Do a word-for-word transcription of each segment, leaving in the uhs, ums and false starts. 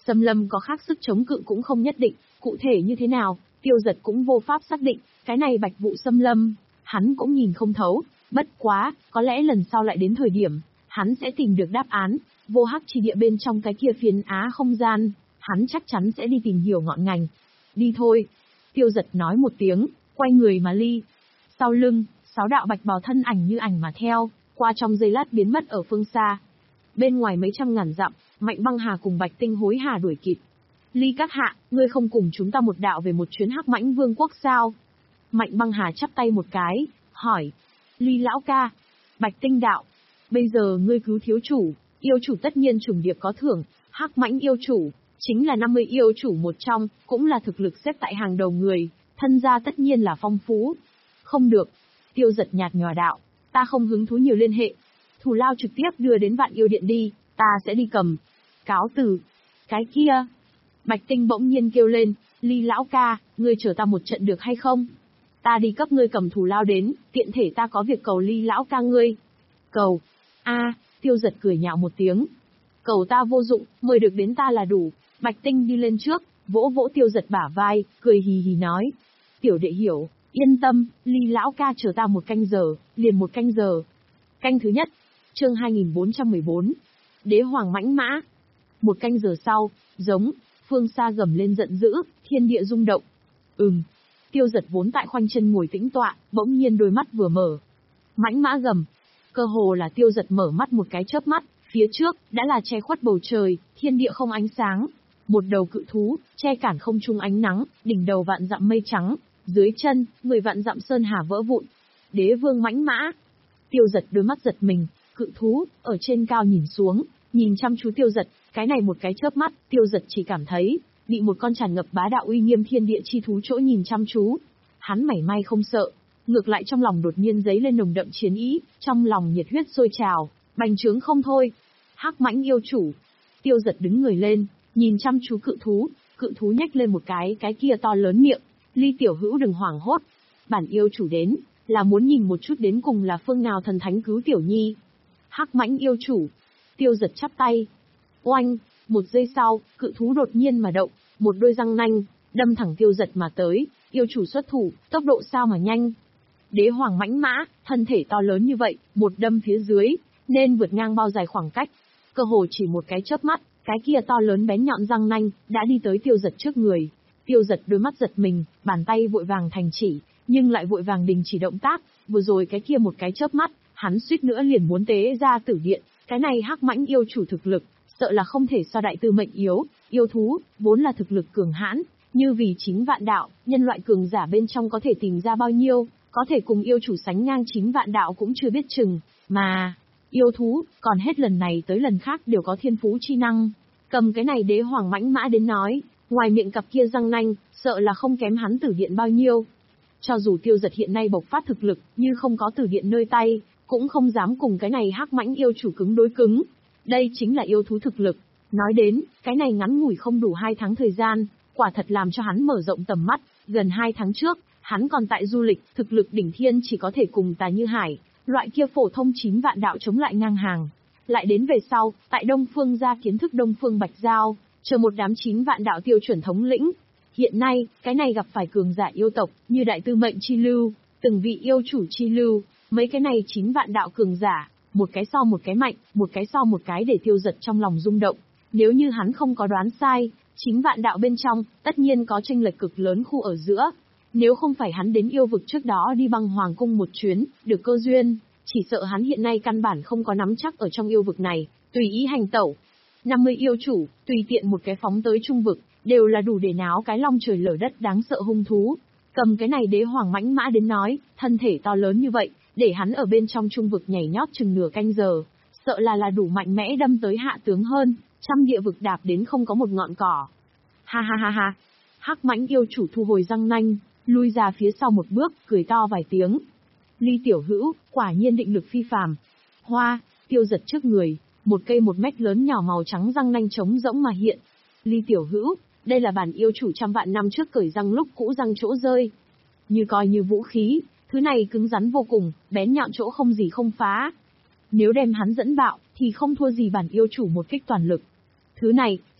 Xâm lâm có khác sức chống cự cũng không nhất định, cụ thể như thế nào, Tiêu Dật cũng vô pháp xác định, cái này bạch vụ xâm lâm, hắn cũng nhìn không thấu, bất quá, có lẽ lần sau lại đến thời điểm, hắn sẽ tìm được đáp án, vô hắc chi địa bên trong cái kia phiến á không gian, hắn chắc chắn sẽ đi tìm hiểu ngọn ngành. Đi thôi. Tiêu Dật nói một tiếng, quay người mà ly. Sau lưng, sáu đạo bạch bào thân ảnh như ảnh mà theo, qua trong giây lát biến mất ở phương xa. Bên ngoài mấy trăm ngàn dặm, Mạnh Băng Hà cùng Bạch Tinh hối hả đuổi kịp. Ly các hạ, ngươi không cùng chúng ta một đạo về một chuyến Hắc Mãnh Vương quốc sao? Mạnh Băng Hà chắp tay một cái, hỏi. Ly lão ca. Bạch Tinh đạo. Bây giờ ngươi cứu thiếu chủ, yêu chủ tất nhiên trùng điệp có thưởng, Hắc Mãnh yêu chủ, chính là năm mươi yêu chủ một trong, cũng là thực lực xếp tại hàng đầu người, thân gia tất nhiên là phong phú. Không được. Tiêu Dật nhạt nhòa đạo, ta không hứng thú nhiều liên hệ. Thù lao trực tiếp đưa đến Vạn Yêu Điện đi, ta sẽ đi cầm. Cáo từ. Cái kia. Bạch Tinh bỗng nhiên kêu lên, Ly lão ca, ngươi chở ta một trận được hay không? Ta đi cấp ngươi cầm thù lao đến, tiện thể ta có việc cầu Ly lão ca ngươi. Cầu. A, Tiêu Dật cười nhạo một tiếng. Cầu ta vô dụng, mời được đến ta là đủ. Bạch Tinh đi lên trước, vỗ vỗ Tiêu Dật bả vai, cười hì hì nói. Tiểu đệ hiểu, yên tâm, Ly lão ca chờ ta một canh giờ, liền một canh giờ. Canh thứ nhất, chương hai nghìn bốn trăm mười bốn. Đế hoàng mãnh mã. Một canh giờ sau, giống, phương xa gầm lên giận dữ, thiên địa rung động. Ừm. Tiêu Dật vốn tại khoanh chân ngồi tĩnh tọa, bỗng nhiên đôi mắt vừa mở. Mãnh mã gầm. Cơ hồ là Tiêu Dật mở mắt một cái chớp mắt, phía trước, đã là che khuất bầu trời, thiên địa không ánh sáng. Một đầu cự thú, che cản không trung ánh nắng, đỉnh đầu vạn dặm mây trắng, dưới chân, mười vạn dặm sơn hà vỡ vụn. Đế vương mãnh mã. Tiêu Dật đôi mắt giật mình, cự thú, ở trên cao nhìn xuống, nhìn chăm chú Tiêu Dật, cái này một cái chớp mắt, Tiêu Dật chỉ cảm thấy, bị một con tràn ngập bá đạo uy nghiêm thiên địa chi thú chỗ nhìn chăm chú. Hắn mảy may không sợ, ngược lại trong lòng đột nhiên dấy lên nồng đậm chiến ý, trong lòng nhiệt huyết sôi trào, bành trướng không thôi. Hắc Mãnh yêu chủ. Tiêu Dật đứng người lên, nhìn chăm chú cự thú, cự thú nhếch lên một cái, cái kia to lớn miệng. Ly tiểu hữu đừng hoảng hốt, bản yêu chủ đến, là muốn nhìn một chút đến cùng là phương nào thần thánh cứu tiểu nhi. Hắc Mãnh yêu chủ. Tiêu Dật chắp tay. Oanh, một giây sau, cự thú đột nhiên mà động, một đôi răng nanh, đâm thẳng Tiêu Dật mà tới, yêu chủ xuất thủ, tốc độ sao mà nhanh. Đế hoàng mãnh mã, thân thể to lớn như vậy, một đâm phía dưới, nên vượt ngang bao dài khoảng cách. Cơ hồ chỉ một cái chớp mắt, cái kia to lớn bén nhọn răng nanh, đã đi tới Tiêu Dật trước người. Tiêu Dật đôi mắt giật mình, bàn tay vội vàng thành chỉ, nhưng lại vội vàng đình chỉ động tác, vừa rồi cái kia một cái chớp mắt, hắn suýt nữa liền muốn tế ra tử điện, cái này Hắc Mãnh yêu chủ thực lực, sợ là không thể so đại tư mệnh yếu, yêu thú, vốn là thực lực cường hãn, như vì chính vạn đạo, nhân loại cường giả bên trong có thể tìm ra bao nhiêu, có thể cùng yêu chủ sánh ngang chính vạn đạo cũng chưa biết chừng, mà yêu thú, còn hết lần này tới lần khác đều có thiên phú chi năng. Cầm cái này đế hoàng mãnh mã đến nói, ngoài miệng cặp kia răng nanh, sợ là không kém hắn tử điện bao nhiêu. Cho dù Tiêu Dật hiện nay bộc phát thực lực, như không có tử điện nơi tay, cũng không dám cùng cái này Hắc Mãnh yêu chủ cứng đối cứng. Đây chính là yêu thú thực lực. Nói đến, cái này ngắn ngủi không đủ hai tháng thời gian, quả thật làm cho hắn mở rộng tầm mắt. Gần hai tháng trước, hắn còn tại du lịch, thực lực đỉnh thiên chỉ có thể cùng Tà Như Hải, loại kia phổ thông chín vạn đạo chống lại ngang hàng. Lại đến về sau, tại Đông Phương gia kiến thức Đông Phương Bạch Giao, chờ một đám chín vạn đạo tiêu chuẩn thống lĩnh. Hiện nay, cái này gặp phải cường giả yêu tộc, như Đại Tư Mệnh Chi Lưu, từng vị yêu chủ Chi Lưu, mấy cái này chín vạn đạo cường giả, một cái so một cái mạnh, một cái so một cái để Tiêu Dật trong lòng rung động. Nếu như hắn không có đoán sai, chín vạn đạo bên trong, tất nhiên có chênh lệch cực lớn khu ở giữa. Nếu không phải hắn đến yêu vực trước đó đi băng hoàng cung một chuyến, được cơ duyên, chỉ sợ hắn hiện nay căn bản không có nắm chắc ở trong yêu vực này, tùy ý hành tẩu. năm mươi yêu chủ, tùy tiện một cái phóng tới trung vực, đều là đủ để náo cái long trời lở đất đáng sợ hung thú. Cầm cái này đế hoàng mãnh mã đến nói, thân thể to lớn như vậy, để hắn ở bên trong trung vực nhảy nhót chừng nửa canh giờ, sợ là là đủ mạnh mẽ đâm tới hạ tướng hơn, trăm địa vực đạp đến không có một ngọn cỏ. Ha ha ha ha. Hắc Mãnh yêu chủ thu hồi răng nanh, lui ra phía sau một bước, cười to vài tiếng. Ly tiểu hữu, quả nhiên định lực phi phàm. Hoa, Tiêu Dật trước người, một cây một mét lớn nhỏ màu trắng răng nanh trống rỗng mà hiện. Ly tiểu hữu, đây là bản yêu chủ trăm vạn năm trước cởi răng lúc cũ răng chỗ rơi. Như coi như vũ khí, thứ này cứng rắn vô cùng, bén nhọn chỗ không gì không phá. Nếu đem hắn dẫn bạo, thì không thua gì bản yêu chủ một kích toàn lực. Thứ này,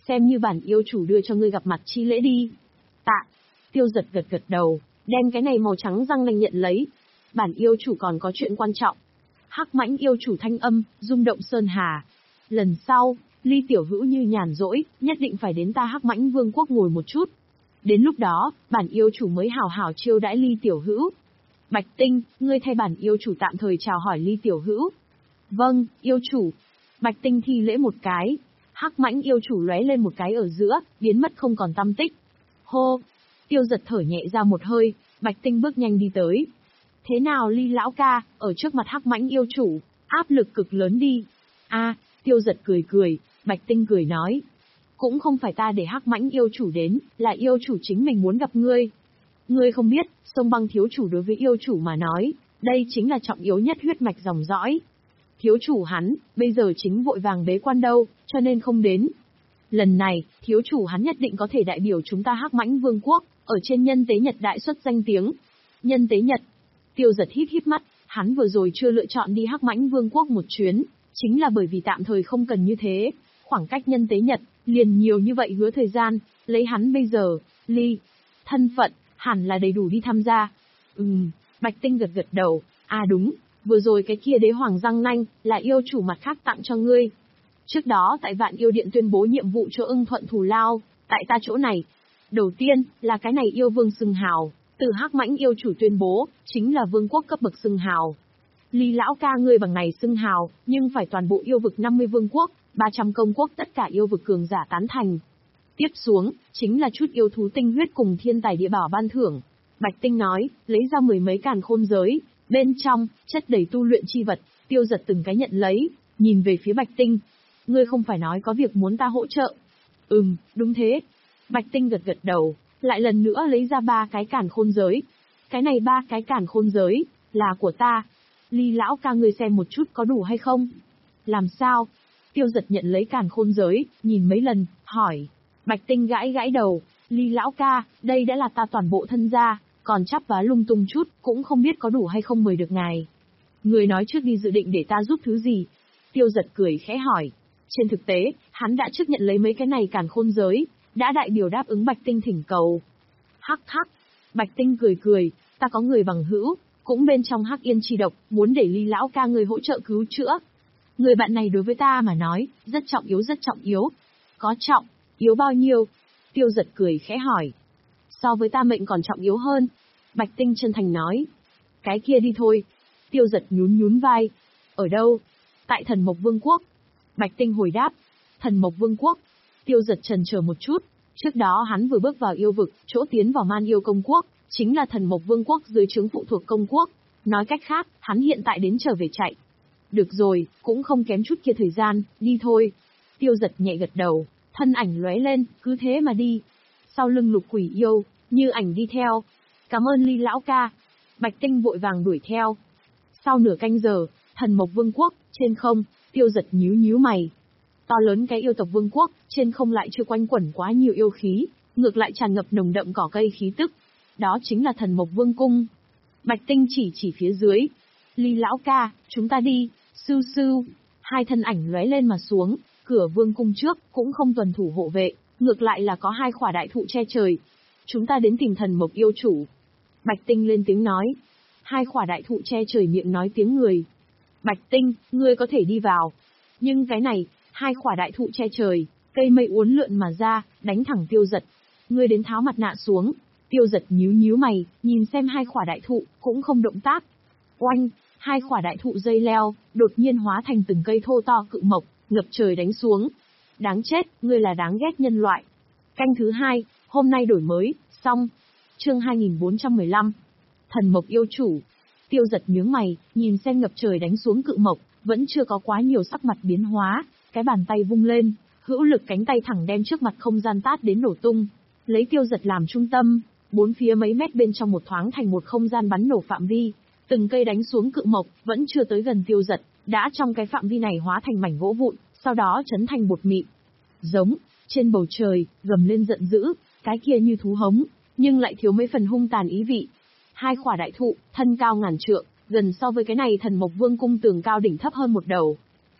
xem như bản yêu chủ đưa cho ngươi gặp mặt chi lễ đi. Tạ. Tiêu Giật gật gật đầu, đem cái này màu trắng răng nanh nhận lấy. Bản yêu chủ còn có chuyện quan trọng. Hắc mãnh yêu chủ thanh âm, rung động sơn hà. Lần sau, Ly tiểu hữu như nhàn rỗi, nhất định phải đến ta Hắc mãnh vương quốc ngồi một chút. Đến lúc đó, bản yêu chủ mới hào hào chiêu đãi Ly tiểu hữu. Bạch Tinh, ngươi thay bản yêu chủ tạm thời chào hỏi Ly tiểu hữu. Vâng, yêu chủ. Bạch Tinh thi lễ một cái. Hắc mãnh yêu chủ lóe lên một cái ở giữa, biến mất không còn tăm tích. Hô. Tiêu Giật thở nhẹ ra một hơi, Bạch Tinh bước nhanh đi tới. Thế nào Ly lão ca, ở trước mặt Hắc mãnh yêu chủ, áp lực cực lớn đi. A, Tiêu Giật cười cười, Bạch Tinh cười nói. Cũng không phải ta để Hắc mãnh yêu chủ đến, là yêu chủ chính mình muốn gặp ngươi. Ngươi không biết, Sông Băng thiếu chủ đối với yêu chủ mà nói, đây chính là trọng yếu nhất huyết mạch dòng dõi. Thiếu chủ hắn, bây giờ chính vội vàng bế quan đâu, cho nên không đến. Lần này, thiếu chủ hắn nhất định có thể đại biểu chúng ta Hắc mãnh vương quốc, ở trên nhân tế nhật đại xuất danh tiếng. Nhân tế nhật. Tiêu Giật híp híp mắt, hắn vừa rồi chưa lựa chọn đi Hắc mãnh vương quốc một chuyến, chính là bởi vì tạm thời không cần như thế. Khoảng cách nhân tế nhật, liền nhiều như vậy hứa thời gian, lấy hắn bây giờ, Ly. Thân phận, hẳn là đầy đủ đi tham gia. Ừm, Bạch Tinh gật gật đầu, à đúng, vừa rồi cái kia đế hoàng răng nanh, là yêu chủ mặt khác tặng cho ngươi. Trước đó tại Vạn Yêu Điện tuyên bố nhiệm vụ cho ưng thuận thù lao, tại ta chỗ này. Đầu tiên, là cái này yêu vương xưng hào, từ Hắc mãnh yêu chủ tuyên bố, chính là vương quốc cấp bậc xưng hào. Ly lão ca ngươi bằng này xưng hào, nhưng phải toàn bộ yêu vực năm mươi vương quốc, ba trăm công quốc tất cả yêu vực cường giả tán thành. Tiếp xuống, chính là chút yêu thú tinh huyết cùng thiên tài địa bảo ban thưởng. Bạch Tinh nói, lấy ra mười mấy càn khôn giới, bên trong, chất đầy tu luyện chi vật, Tiêu Giật từng cái nhận lấy, nhìn về phía Bạch Tinh. Ngươi không phải nói có việc muốn ta hỗ trợ? Ừm, đúng thế. Bạch Tinh gật gật đầu, lại lần nữa lấy ra ba cái càn khôn giới. Cái này ba cái càn khôn giới, là của ta. Ly lão ca ngươi xem một chút có đủ hay không? Làm sao? Tiêu Giật nhận lấy càn khôn giới, nhìn mấy lần, hỏi. Bạch Tinh gãi gãi đầu, Ly lão ca, đây đã là ta toàn bộ thân gia, còn chắp vá lung tung chút, cũng không biết có đủ hay không mời được ngài. Người nói trước đi dự định để ta giúp thứ gì? Tiêu Giật cười khẽ hỏi. Trên thực tế, hắn đã trước nhận lấy mấy cái này càn khôn giới, đã đại biểu đáp ứng Bạch Tinh thỉnh cầu. Hắc hắc, Bạch Tinh cười cười, ta có người bằng hữu, cũng bên trong Hắc Yên chi độc, muốn để Ly lão ca người hỗ trợ cứu chữa. Người bạn này đối với ta mà nói, rất trọng yếu rất trọng yếu. Có trọng, yếu bao nhiêu? Tiêu Giật cười khẽ hỏi. So với ta mệnh còn trọng yếu hơn. Bạch Tinh chân thành nói. Cái kia đi thôi. Tiêu Giật nhún nhún vai. Ở đâu? Tại Thần Mộc Vương quốc. Bạch Tinh hồi đáp. Thần Mộc Vương quốc. Tiêu Giật chần chờ một chút. Trước đó hắn vừa bước vào yêu vực, chỗ tiến vào Man Yêu Công quốc, chính là Thần Mộc Vương quốc dưới trướng phụ thuộc công quốc. Nói cách khác, hắn hiện tại đến trở về chạy. Được rồi, cũng không kém chút kia thời gian, đi thôi. Tiêu Giật nhẹ gật đầu, thân ảnh lóe lên, cứ thế mà đi. Sau lưng Lục Quỷ Yêu, Như Ảnh đi theo. Cảm ơn Ly lão ca. Bạch Tinh vội vàng đuổi theo. Sau nửa canh giờ, Thần Mộc Vương quốc, trên không, Tiêu Giật nhíu nhíu mày. To lớn cái yêu tộc vương quốc, trên không lại chưa quanh quẩn quá nhiều yêu khí, ngược lại tràn ngập nồng đậm cỏ cây khí tức. Đó chính là Thần Mộc Vương cung. Bạch Tinh chỉ chỉ phía dưới. Ly lão ca, chúng ta đi. Sưu sưu. Hai thân ảnh lóe lên mà xuống, cửa vương cung trước cũng không tuần thủ hộ vệ, ngược lại là có hai khỏa đại thụ che trời. Chúng ta đến tìm Thần Mộc yêu chủ. Bạch Tinh lên tiếng nói. Hai khỏa đại thụ che trời miệng nói tiếng người. Bạch Tinh, ngươi có thể đi vào. Nhưng cái này, hai khỏa đại thụ che trời, cây mây uốn lượn mà ra, đánh thẳng Tiêu Giật. Ngươi đến tháo mặt nạ xuống. Tiêu Giật nhíu nhíu mày, nhìn xem hai khỏa đại thụ, cũng không động tác. Oanh, hai khỏa đại thụ dây leo, đột nhiên hóa thành từng cây thô to cự mộc, ngập trời đánh xuống. Đáng chết, ngươi là đáng ghét nhân loại. Canh thứ hai, hôm nay đổi mới, xong. Chương hai nghìn bốn trăm mười lăm. Thần Mộc yêu chủ. Tiêu Giật nhướng mày, nhìn xem ngập trời đánh xuống cự mộc, vẫn chưa có quá nhiều sắc mặt biến hóa, cái bàn tay vung lên, hữu lực cánh tay thẳng đem trước mặt không gian tát đến nổ tung. Lấy Tiêu Giật làm trung tâm, bốn phía mấy mét bên trong một thoáng thành một không gian bắn nổ phạm vi. Từng cây đánh xuống cự mộc, vẫn chưa tới gần Tiêu Giật, đã trong cái phạm vi này hóa thành mảnh gỗ vụn, sau đó chấn thành bột mịn. Giống, trên bầu trời, gầm lên giận dữ, cái kia như thú hống, nhưng lại thiếu mấy phần hung tàn ý vị. Hai khỏa đại thụ, thân cao ngàn trượng, gần so với cái này Thần Mộc Vương cung tường cao đỉnh thấp hơn một đầu.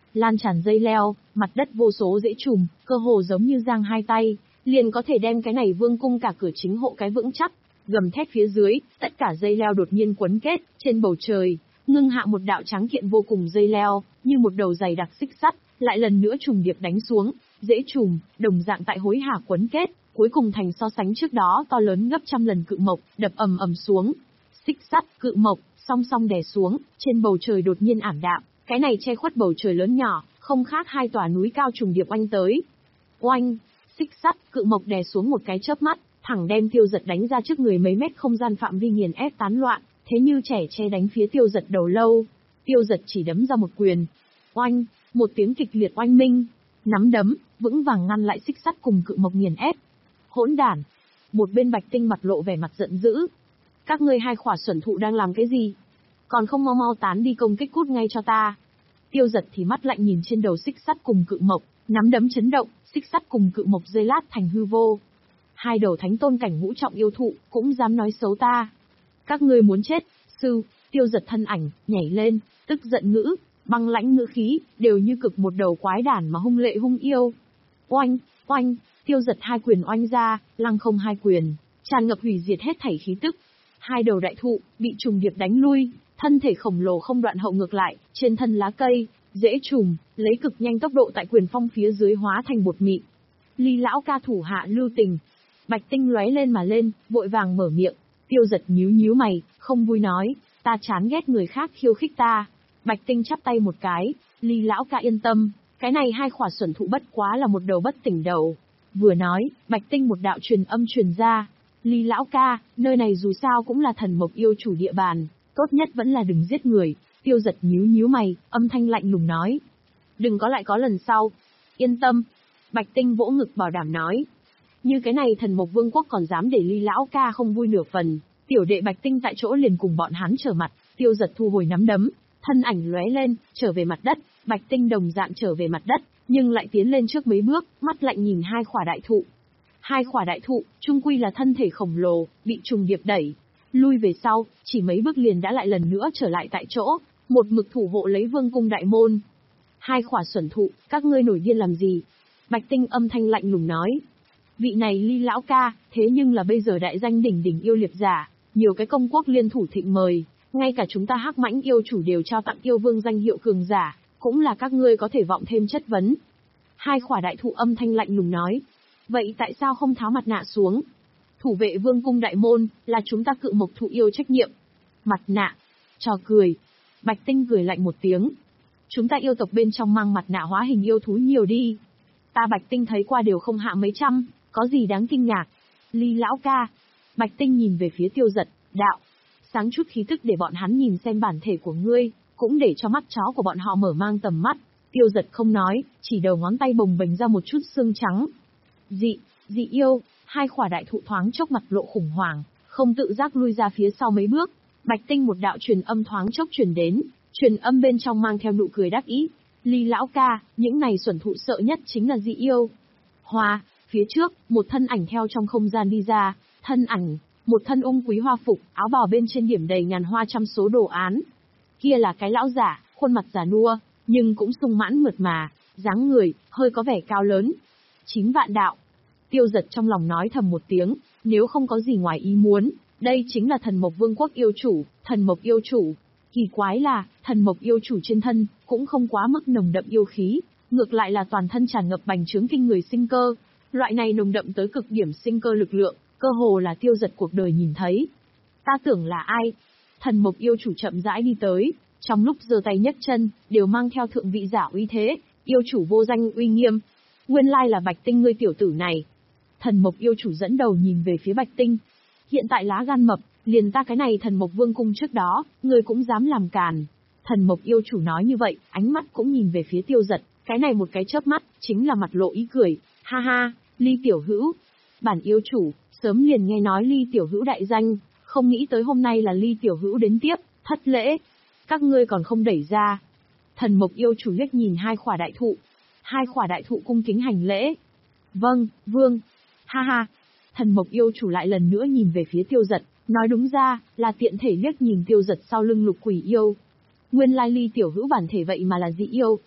lan tràn dây leo, mặt đất vô số rễ trùm, cơ hồ giống như giang hai tay, liền có thể đem cái này vương cung cả cửa chính hộ cái vững chắc. Gầm thét phía dưới, tất cả dây leo đột nhiên quấn kết, trên bầu trời, ngưng hạ một đạo trắng kiện vô cùng dây leo, như một đầu dày đặc xích sắt, lại lần nữa trùng điệp đánh xuống, rễ trùm, đồng dạng tại hối hả quấn kết, cuối cùng thành so sánh trước đó to lớn gấp trăm lần cự mộc, đập ầm ầm xuống. Xích sắt, cự mộc, song song đè xuống, trên bầu trời đột nhiên ảm đạm, cái này che khuất bầu trời lớn nhỏ, không khác hai tòa núi cao trùng điệp oanh tới. Oanh, xích sắt, cự mộc đè xuống một cái chớp mắt, thẳng đem Tiêu Dật đánh ra trước người mấy mét không gian phạm vi nghiền ép tán loạn, thế như trẻ che đánh phía Tiêu Dật đầu lâu. Tiêu Dật chỉ đấm ra một quyền. Oanh, một tiếng kịch liệt oanh minh, nắm đấm, vững vàng ngăn lại xích sắt cùng cự mộc nghiền ép. Hỗn đản! Một bên Bạch Tinh mặt lộ vẻ mặt giận dữ. Các ngươi hai khỏa xuẩn thụ đang làm cái gì? Còn không mau mau tán đi công kích cút ngay cho ta. Tiêu Dật thì mắt lạnh nhìn trên đầu xích sắt cùng cự mộc, nắm đấm chấn động, xích sắt cùng cự mộc dây lát thành hư vô. Hai đầu thánh tôn cảnh ngũ trọng yêu thụ, cũng dám nói xấu ta. Các ngươi muốn chết, sư, Tiêu Dật thân ảnh, nhảy lên, tức giận ngữ, băng lãnh ngữ khí, đều như cực một đầu quái đản mà hung lệ hung yêu. Oanh, oanh, Tiêu Dật hai quyền oanh ra, lăng không hai quyền, tràn ngập hủy diệt hết thảy khí tức. Hai đầu đại thụ, bị trùng điệp đánh lui, thân thể khổng lồ không đoạn hậu ngược lại, trên thân lá cây, dễ trùm, lấy cực nhanh tốc độ tại quyền phong phía dưới hóa thành bột mịn. Ly lão ca thủ hạ lưu tình. Bạch Tinh lóe lên mà lên, vội vàng mở miệng. Tiêu Dật nhíu nhíu mày, không vui nói, ta chán ghét người khác khiêu khích ta. Bạch Tinh chắp tay một cái, Ly lão ca yên tâm, cái này hai khỏa xuẩn thụ bất quá là một đầu bất tỉnh đầu. Vừa nói, Bạch Tinh một đạo truyền âm truyền ra. Ly lão ca, nơi này dù sao cũng là thần mộc yêu chủ địa bàn, tốt nhất vẫn là đừng giết người. Tiêu Dật nhíu nhíu mày, âm thanh lạnh lùng nói. Đừng có lại có lần sau. Yên tâm. Bạch Tinh vỗ ngực bảo đảm nói. Như cái này thần mộc vương quốc còn dám để Ly lão ca không vui nửa phần. Tiểu đệ Bạch Tinh tại chỗ liền cùng bọn hắn trở mặt. Tiêu Dật thu hồi nắm đấm, thân ảnh lóe lên, trở về mặt đất. Bạch Tinh đồng dạng trở về mặt đất, nhưng lại tiến lên trước mấy bước, mắt lạnh nhìn hai khỏa đại thụ. Hai khỏa đại thụ, trung quy là thân thể khổng lồ, bị trùng điệp đẩy. Lui về sau, chỉ mấy bước liền đã lại lần nữa trở lại tại chỗ, một mực thủ hộ lấy vương cung đại môn. Hai khỏa xuẩn thụ, các ngươi nổi điên làm gì? Bạch Tinh âm thanh lạnh lùng nói. Vị này Ly lão ca, thế nhưng là bây giờ đại danh đỉnh đỉnh yêu liệt giả, nhiều cái công quốc liên thủ thịnh mời, ngay cả chúng ta Hắc Mãnh yêu chủ đều trao tặng yêu vương danh hiệu cường giả, cũng là các ngươi có thể vọng thêm chất vấn. Hai khỏa đại thụ âm thanh lạnh lùng nói. Vậy tại sao không tháo mặt nạ xuống? Thủ vệ vương cung đại môn, là chúng ta cự mộc thụ yêu trách nhiệm. Mặt nạ. Trò cười. Bạch Tinh cười lạnh một tiếng. Chúng ta yêu tộc bên trong mang mặt nạ hóa hình yêu thú nhiều đi. Ta Bạch Tinh thấy qua đều không hạ mấy trăm, có gì đáng kinh ngạc. Ly lão ca. Bạch Tinh nhìn về phía Tiêu Dật, đạo. Sáng chút khí tức để bọn hắn nhìn xem bản thể của ngươi, cũng để cho mắt chó của bọn họ mở mang tầm mắt. Tiêu Dật không nói, chỉ đầu ngón tay bồng bềnh ra một chút xương trắng. Dị, dị yêu, hai khỏa đại thụ thoáng chốc mặt lộ khủng hoảng, không tự giác lui ra phía sau mấy bước. Bạch Tinh một đạo truyền âm thoáng chốc truyền đến, truyền âm bên trong mang theo nụ cười đắc ý. Ly lão ca, những này xuẩn thụ sợ nhất chính là dị yêu. Hoa, phía trước, một thân ảnh theo trong không gian đi ra, thân ảnh, một thân ung quý hoa phục, áo bào bên trên điểm đầy ngàn hoa trăm số đồ án. Kia là cái lão giả, khuôn mặt già nua, nhưng cũng sung mãn mượt mà, dáng người, hơi có vẻ cao lớn. Chín vạn đạo. Tiêu Dật trong lòng nói thầm một tiếng, nếu không có gì ngoài ý muốn, đây chính là thần mộc vương quốc yêu chủ, thần mộc yêu chủ. Kỳ quái là, thần mộc yêu chủ trên thân, cũng không quá mức nồng đậm yêu khí, ngược lại là toàn thân tràn ngập bành trướng kinh người sinh cơ. Loại này nồng đậm tới cực điểm sinh cơ lực lượng, cơ hồ là Tiêu Dật cuộc đời nhìn thấy. Ta tưởng là ai? Thần mộc yêu chủ chậm rãi đi tới, trong lúc giơ tay nhấc chân, đều mang theo thượng vị giả uy thế, yêu chủ vô danh uy nghiêm. Nguyên lai là Bạch Tinh ngươi tiểu tử này. Thần mộc yêu chủ dẫn đầu nhìn về phía Bạch Tinh. Hiện tại lá gan mập, liền ta cái này thần mộc vương cung trước đó, ngươi cũng dám làm càn. Thần mộc yêu chủ nói như vậy, ánh mắt cũng nhìn về phía Tiêu Dật, cái này một cái chớp mắt, chính là mặt lộ ý cười. Ha ha, Ly tiểu hữu. Bản yêu chủ, sớm liền nghe nói Ly tiểu hữu đại danh, không nghĩ tới hôm nay là Ly tiểu hữu đến tiếp, thất lễ. Các ngươi còn không đẩy ra. Thần mộc yêu chủ liếc nhìn hai khỏa đại thụ. Hai khỏa đại thụ cung kính hành lễ. Vâng, vương. Ha ha. Thần mộc yêu chủ lại lần nữa nhìn về phía Tiêu Dật, nói đúng ra, là tiện thể liếc nhìn Tiêu Dật sau lưng lục quỷ yêu. Nguyên lai Ly tiểu hữu bản thể vậy mà là dị yêu.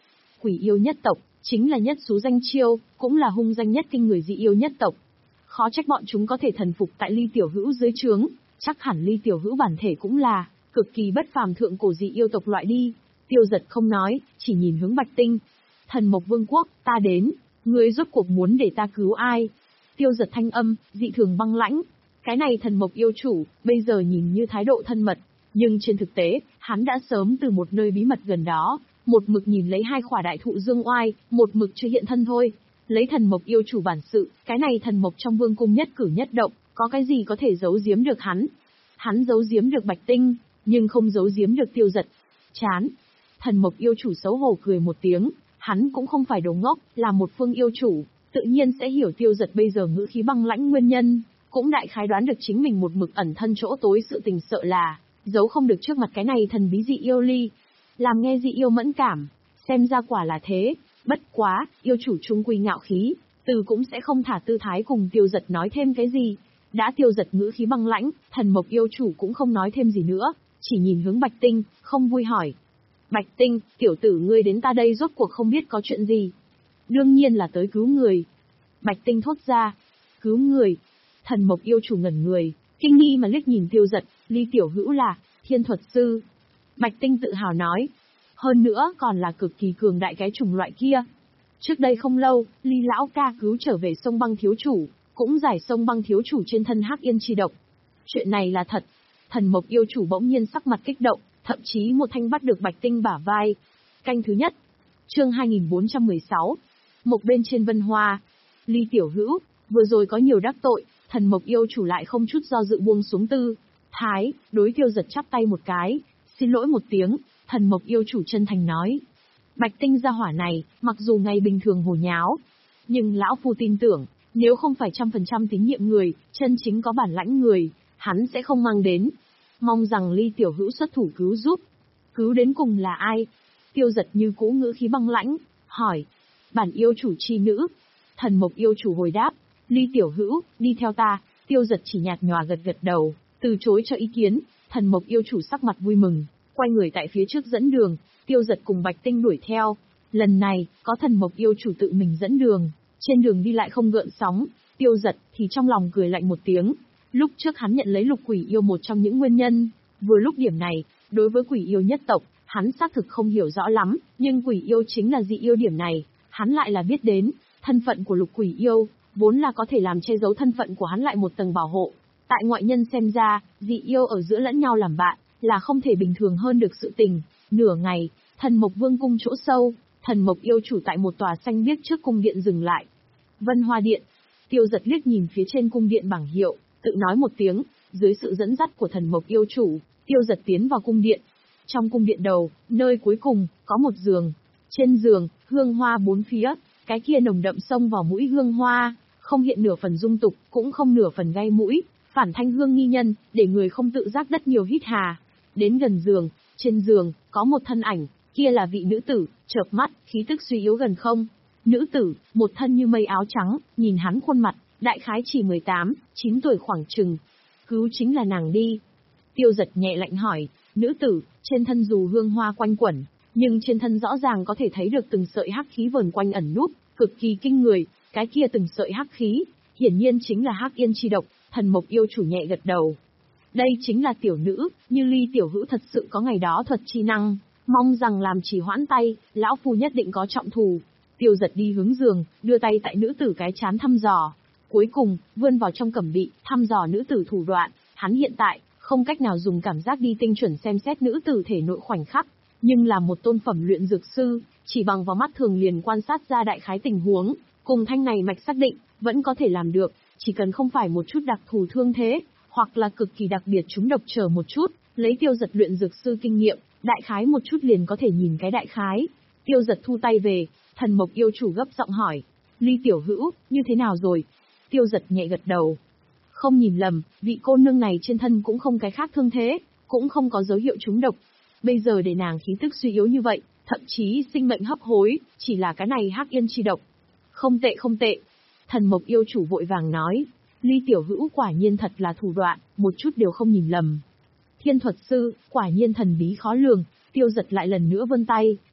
Quỷ yêu nhất tộc, chính là nhất xú danh chiêu, cũng là hung danh nhất kinh người dị yêu nhất tộc. Khó trách bọn chúng có thể thần phục tại Ly Tiểu Hữu dưới trướng, chắc hẳn Ly Tiểu Hữu bản thể cũng là cực kỳ bất phàm thượng cổ dị yêu tộc loại đi. Tiêu Giật không nói, chỉ nhìn hướng Bạch Tinh. Thần Mộc Vương quốc, ta đến, ngươi rốt cuộc muốn để ta cứu ai? Tiêu Giật thanh âm, dị thường băng lãnh. Cái này thần mộc yêu chủ, bây giờ nhìn như thái độ thân mật, nhưng trên thực tế, hắn đã sớm từ một nơi bí mật gần đó, một mực nhìn lấy hai khỏa đại thụ dương oai, một mực chưa hiện thân thôi. Lấy thần mộc yêu chủ bản sự, cái này thần mộc trong vương cung nhất cử nhất động, có cái gì có thể giấu giếm được hắn? Hắn giấu giếm được Bạch Tinh, nhưng không giấu giếm được Tiêu Giật. Chán. Thần mộc yêu chủ xấu hổ cười một tiếng, hắn cũng không phải đồ ngốc, là một phương yêu chủ, tự nhiên sẽ hiểu Tiêu Giật bây giờ ngữ khí băng lãnh nguyên nhân, cũng đại khái đoán được chính mình một mực ẩn thân chỗ tối sự tình sợ là giấu không được trước mặt cái này thần bí dị yêu ly. Làm nghe dị yêu mẫn cảm, xem ra quả là thế, bất quá, yêu chủ trung quy ngạo khí, từ cũng sẽ không thả tư thái cùng Tiêu Giật nói thêm cái gì. Đã Tiêu Giật ngữ khí băng lãnh, thần mộc yêu chủ cũng không nói thêm gì nữa, chỉ nhìn hướng Bạch Tinh, không vui hỏi. Bạch Tinh, tiểu tử ngươi đến ta đây rốt cuộc không biết có chuyện gì. Đương nhiên là tới cứu người. Bạch Tinh thốt ra. Cứu người. Thần mộc yêu chủ ngẩn người, kinh nghi mà liếc nhìn Tiêu Giật, Ly Tiểu Hữu là thiên thuật sư. Bạch Tinh tự hào nói. Hơn nữa còn là cực kỳ cường đại cái chủng loại kia. Trước đây không lâu, Ly lão ca cứu trở về sông băng thiếu chủ, cũng giải sông băng thiếu chủ trên thân hắc yên chi độc. Chuyện này là thật. Thần mộc yêu chủ bỗng nhiên sắc mặt kích động, thậm chí một thanh bắt được Bạch Tinh bả vai. Canh thứ nhất. Chương hai nghìn bốn trăm mười sáu. Một bên trên vân hoa. Ly Tiểu Hữu, vừa rồi có nhiều đắc tội, thần mộc yêu chủ lại không chút do dự buông xuống tư thái, đối Tiêu Giật chắp tay một cái, xin lỗi một tiếng, thần mộc yêu chủ chân thành nói. Bạch Tinh gia hỏa này, mặc dù ngày bình thường hồ nháo, nhưng lão phu tin tưởng, nếu không phải trăm phần trăm tín nhiệm người, chân chính có bản lãnh người, hắn sẽ không mang đến. Mong rằng Ly Tiểu Hữu xuất thủ cứu giúp. Cứu đến cùng là ai? Tiêu Giật như cũ ngữ khí băng lãnh, hỏi. Bản yêu chủ chi nữ. Thần mộc yêu chủ hồi đáp. Ly Tiểu Hữu, đi theo ta. Tiêu Giật chỉ nhạt nhòa gật gật đầu, từ chối cho ý kiến. Thần mộc yêu chủ sắc mặt vui mừng, quay người tại phía trước dẫn đường. Tiêu Giật cùng Bạch Tinh đuổi theo. Lần này, có thần mộc yêu chủ tự mình dẫn đường. Trên đường đi lại không gợn sóng. Tiêu Giật thì trong lòng cười lạnh một tiếng. Lúc trước hắn nhận lấy lục quỷ yêu một trong những nguyên nhân. Vừa lúc điểm này, đối với quỷ yêu nhất tộc, hắn xác thực không hiểu rõ lắm, nhưng quỷ yêu chính là dị yêu điểm này, hắn lại là biết đến. Thân phận của lục quỷ yêu, vốn là có thể làm che giấu thân phận của hắn lại một tầng bảo hộ. Tại ngoại nhân xem ra, dị yêu ở giữa lẫn nhau làm bạn, là không thể bình thường hơn được sự tình. Nửa ngày, thần mộc vương cung chỗ sâu, thần mộc yêu chủ tại một tòa xanh biếc trước cung điện dừng lại. Vân Hoa Điện. Tiêu Giật liếc nhìn phía trên cung điện bảng hiệu, tự nói một tiếng, dưới sự dẫn dắt của thần mộc yêu chủ, Tiêu Giật tiến vào cung điện. Trong cung điện đầu, nơi cuối cùng, có một giường. Trên giường, hương hoa bốn phía, cái kia nồng đậm xông vào mũi hương hoa, không hiện nửa phần dung tục, cũng không nửa phần gai mũi, phản thanh hương nghi nhân, để người không tự giác đất nhiều hít hà. Đến gần giường, trên giường, có một thân ảnh, kia là vị nữ tử, chợp mắt, khí tức suy yếu gần không. Nữ tử, một thân như mây áo trắng, nhìn hắn khuôn mặt, đại khái chỉ mười tám, chín tuổi khoảng chừng. Cứu chính là nàng đi. Tiêu Giật nhẹ lạnh hỏi, nữ tử, trên thân dù hương hoa quanh quẩn, nhưng trên thân rõ ràng có thể thấy được từng sợi hắc khí vờn quanh ẩn núp, cực kỳ kinh người, cái kia từng sợi hắc khí, hiển nhiên chính là hắc yên chi độc. Thần mộc yêu chủ nhẹ gật đầu. Đây chính là tiểu nữ, như Ly Tiểu Hữu thật sự có ngày đó thuật chi năng, mong rằng làm trì hoãn tay, lão phu nhất định có trọng thù. Tiêu Giật đi hướng giường, đưa tay tại nữ tử cái chán thăm dò. Cuối cùng, vươn vào trong cẩm bị, thăm dò nữ tử thủ đoạn. Hắn hiện tại, không cách nào dùng cảm giác đi tinh chuẩn xem xét nữ tử thể nội khoảnh khắc. Nhưng là một tôn phẩm luyện dược sư, chỉ bằng vào mắt thường liền quan sát ra đại khái tình huống, cùng thanh này mạch xác định, vẫn có thể làm được, chỉ cần không phải một chút đặc thù thương thế, hoặc là cực kỳ đặc biệt chúng độc trở một chút, lấy Tiêu Giật luyện dược sư kinh nghiệm, đại khái một chút liền có thể nhìn cái đại khái. Tiêu Giật thu tay về, thần mộc yêu chủ gấp giọng hỏi, Ly Tiểu Hữu, như thế nào rồi? Tiêu Giật nhẹ gật đầu. Không nhìn lầm, vị cô nương này trên thân cũng không cái khác thương thế, cũng không có dấu hiệu trúng độc. Bây giờ để nàng khí tức suy yếu như vậy, thậm chí sinh mệnh hấp hối, chỉ là cái này hắc yên chi độc. Không tệ không tệ. Thần mộc yêu chủ vội vàng nói, Ly Tiểu Hữu quả nhiên thật là thủ đoạn, một chút đều không nhìn lầm. Thiên thuật sư, quả nhiên thần bí khó lường. Tiêu Giật lại lần nữa vươn tay,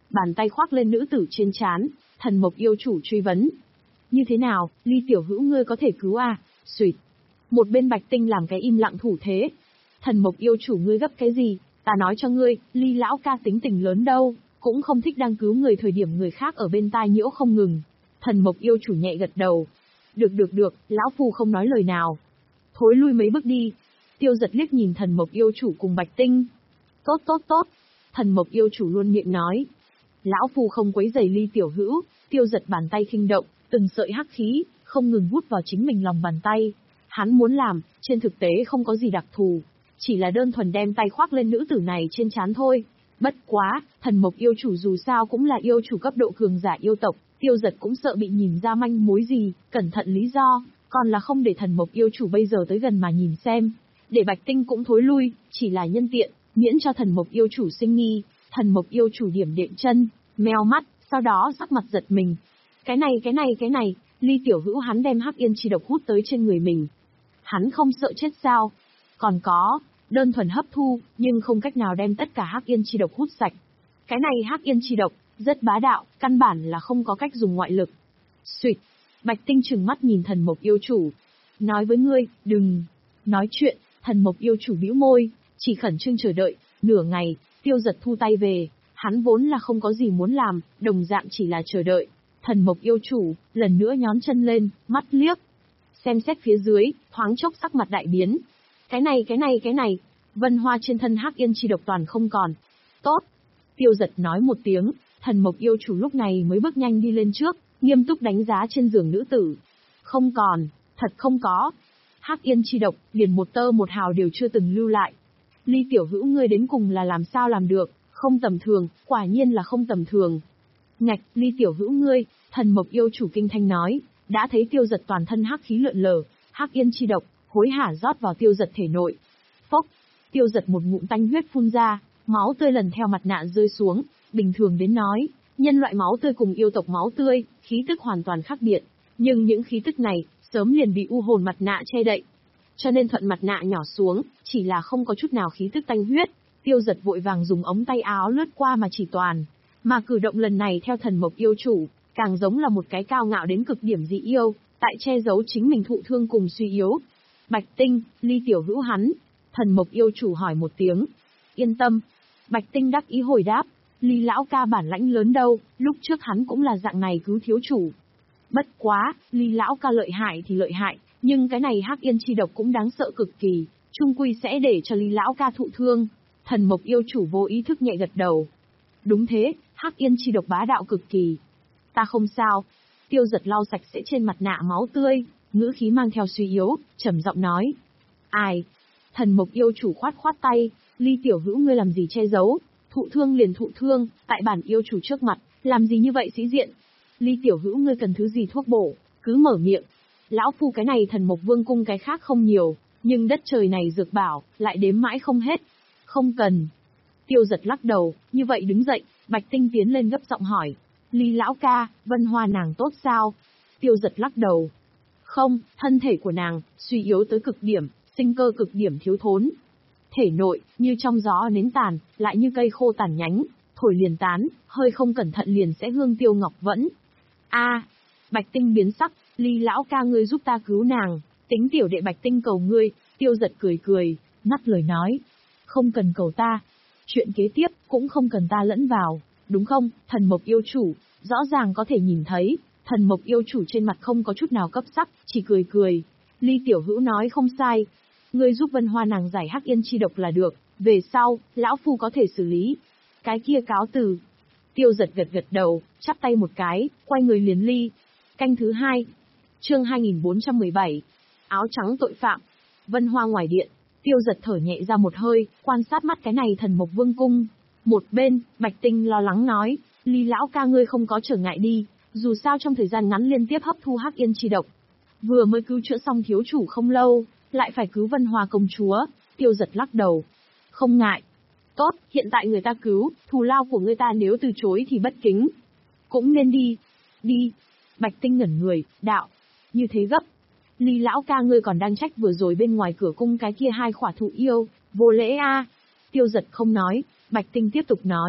Bàn tay khoác lên nữ tử trên trán, Thần Mộc yêu chủ truy vấn. Như thế nào, Ly tiểu hữu ngươi có thể cứu à? Xuyệt. Một bên Bạch Tinh làm cái im lặng thủ thế. Thần Mộc yêu chủ ngươi gấp cái gì, ta nói cho ngươi, Ly lão ca tính tình lớn đâu, cũng không thích đang cứu người thời điểm người khác ở bên tai nhiễu không ngừng. Thần Mộc yêu chủ nhẹ gật đầu. Được được được, lão phu không nói lời nào. Thối lui mấy bước đi. Tiêu Giật liếc nhìn Thần Mộc yêu chủ cùng Bạch Tinh. Tốt tốt tốt. Thần Mộc yêu chủ luôn miệng nói. Lão phu không quấy rầy Ly tiểu hữu. Tiêu Giật bàn tay khinh động, từng sợi hắc khí không ngừng hút vào chính mình lòng bàn tay. Hắn muốn làm, trên thực tế không có gì đặc thù, chỉ là đơn thuần đem tay khoác lên nữ tử này trên trán thôi. Bất quá, Thần Mộc yêu chủ dù sao cũng là yêu chủ cấp độ cường giả yêu tộc, Tiêu Giật cũng sợ bị nhìn ra manh mối gì, cẩn thận lý do, còn là không để Thần Mộc yêu chủ bây giờ tới gần mà nhìn xem. Để Bạch Tinh cũng thối lui, chỉ là nhân tiện, miễn cho Thần Mộc yêu chủ sinh nghi. Thần Mộc yêu chủ điểm đệm chân, meo mắt, sau đó sắc mặt giật mình. Cái này cái này cái này, Ly tiểu hữu hắn đem hắc yên chi độc hút tới trên người mình. Hắn không sợ chết sao? Còn có, đơn thuần hấp thu, nhưng không cách nào đem tất cả hắc yên chi độc hút sạch. Cái này hắc yên chi độc, rất bá đạo, căn bản là không có cách dùng ngoại lực. Xuyệt, Bạch Tinh trừng mắt nhìn Thần Mộc yêu chủ. Nói với ngươi, đừng nói chuyện. Thần Mộc yêu chủ bĩu môi, chỉ khẩn trương chờ đợi. Nửa ngày, Tiêu Giật thu tay về, hắn vốn là không có gì muốn làm, đồng dạng chỉ là chờ đợi. Thần Mộc yêu chủ, lần nữa nhón chân lên, mắt liếc. Xem xét phía dưới, thoáng chốc sắc mặt đại biến. Cái này cái này cái này, vân hoa trên thân hắc yên chi độc toàn không còn. Tốt. Tiêu Giật nói một tiếng, Thần Mộc yêu chủ lúc này mới bước nhanh đi lên trước, nghiêm túc đánh giá trên giường nữ tử. Không còn, thật không có. Hắc yên chi độc, liền một tơ một hào đều chưa từng lưu lại. Ly tiểu hữu ngươi đến cùng là làm sao làm được, không tầm thường, quả nhiên là không tầm thường. Ngạch, Ly tiểu hữu ngươi, Thần Mộc yêu chủ kinh thanh nói, đã thấy Tiêu Giật toàn thân hắc khí lượn lờ, hắc yên chi độc, hối hả rót vào Tiêu Giật thể nội. Phốc, Tiêu Giật một ngụm tanh huyết phun ra, máu tươi lần theo mặt nạ rơi xuống, bình thường đến nói, nhân loại máu tươi cùng yêu tộc máu tươi, khí tức hoàn toàn khác biệt, nhưng những khí tức này, sớm liền bị u hồn mặt nạ che đậy. Cho nên thuận mặt nạ nhỏ xuống, chỉ là không có chút nào khí tức tanh huyết, Tiêu Giật vội vàng dùng ống tay áo lướt qua mà chỉ toàn. Mà cử động lần này theo Thần Mộc yêu chủ, càng giống là một cái cao ngạo đến cực điểm dị yêu, tại che giấu chính mình thụ thương cùng suy yếu. Bạch Tinh, Ly tiểu hữu hắn. Thần Mộc yêu chủ hỏi một tiếng. Yên tâm. Bạch Tinh đắc ý hồi đáp. Ly lão ca bản lãnh lớn đâu, lúc trước hắn cũng là dạng này cứu thiếu chủ. Bất quá, Ly lão ca lợi hại thì lợi hại, nhưng cái này hắc yên chi độc cũng đáng sợ cực kỳ, chung quy sẽ để cho Ly lão ca thụ thương. Thần Mộc yêu chủ vô ý thức nhẹ gật đầu. Đúng thế, hắc yên chi độc bá đạo cực kỳ. Ta không sao. Tiêu Giật lau sạch sẽ trên mặt nạ máu tươi, ngữ khí mang theo suy yếu, trầm giọng nói. Ai? Thần Mộc yêu chủ khoát khoát tay, Ly tiểu hữu ngươi làm gì che giấu, thụ thương liền thụ thương, tại bản yêu chủ trước mặt, làm gì như vậy sĩ diện. Ly tiểu hữu ngươi cần thứ gì thuốc bổ, cứ mở miệng. Lão phu cái này Thần Mộc vương cung cái khác không nhiều, nhưng đất trời này dược bảo, lại đếm mãi không hết. Không cần. Tiêu Giật lắc đầu, như vậy đứng dậy, Bạch Tinh tiến lên gấp giọng hỏi. Ly lão ca, Vân Hoa nàng tốt sao? Tiêu Giật lắc đầu. Không, thân thể của nàng, suy yếu tới cực điểm, sinh cơ cực điểm thiếu thốn. Thể nội, như trong gió nến tàn, lại như cây khô tàn nhánh, thổi liền tán, hơi không cẩn thận liền sẽ hương tiêu ngọc vẫn. A, Bạch Tinh biến sắc, Ly lão ca ngươi giúp ta cứu nàng, tính tiểu đệ Bạch Tinh cầu ngươi. Tiêu Giật cười cười, ngắt lời nói. Không cần cầu ta. Chuyện kế tiếp, cũng không cần ta lẫn vào, đúng không, Thần Mộc yêu chủ, rõ ràng có thể nhìn thấy, Thần Mộc yêu chủ trên mặt không có chút nào cấp sắc, chỉ cười cười. Ly tiểu hữu nói không sai, ngươi giúp Vân Hoa nàng giải hắc yên chi độc là được, về sau, lão phu có thể xử lý. Cái kia cáo từ. Tiêu Giật gật gật đầu, chắp tay một cái, quay người liền ly. Canh thứ hai. Chương hai nghìn bốn trăm mười bảy. Áo trắng tội phạm. Vân Hoa ngoài điện, Tiêu Giật thở nhẹ ra một hơi, quan sát mắt cái này Thần Mộc vương cung. Một bên, Bạch Tinh lo lắng nói, Ly lão ca ngươi không có trở ngại đi, dù sao trong thời gian ngắn liên tiếp hấp thu hắc yên chi độc. Vừa mới cứu chữa xong thiếu chủ không lâu, lại phải cứu Vân Hoa công chúa. Tiêu Giật lắc đầu. Không ngại. Tốt, hiện tại người ta cứu, thù lao của người ta nếu từ chối thì bất kính. Cũng nên đi. Đi. Bạch Tinh ngẩn người, đạo. Như thế gấp. Ly lão ca ngươi còn đang trách vừa rồi bên ngoài cửa cung cái kia hai khỏa thụ yêu, vô lễ a. Tiêu Giật không nói, Bạch Tinh tiếp tục nói.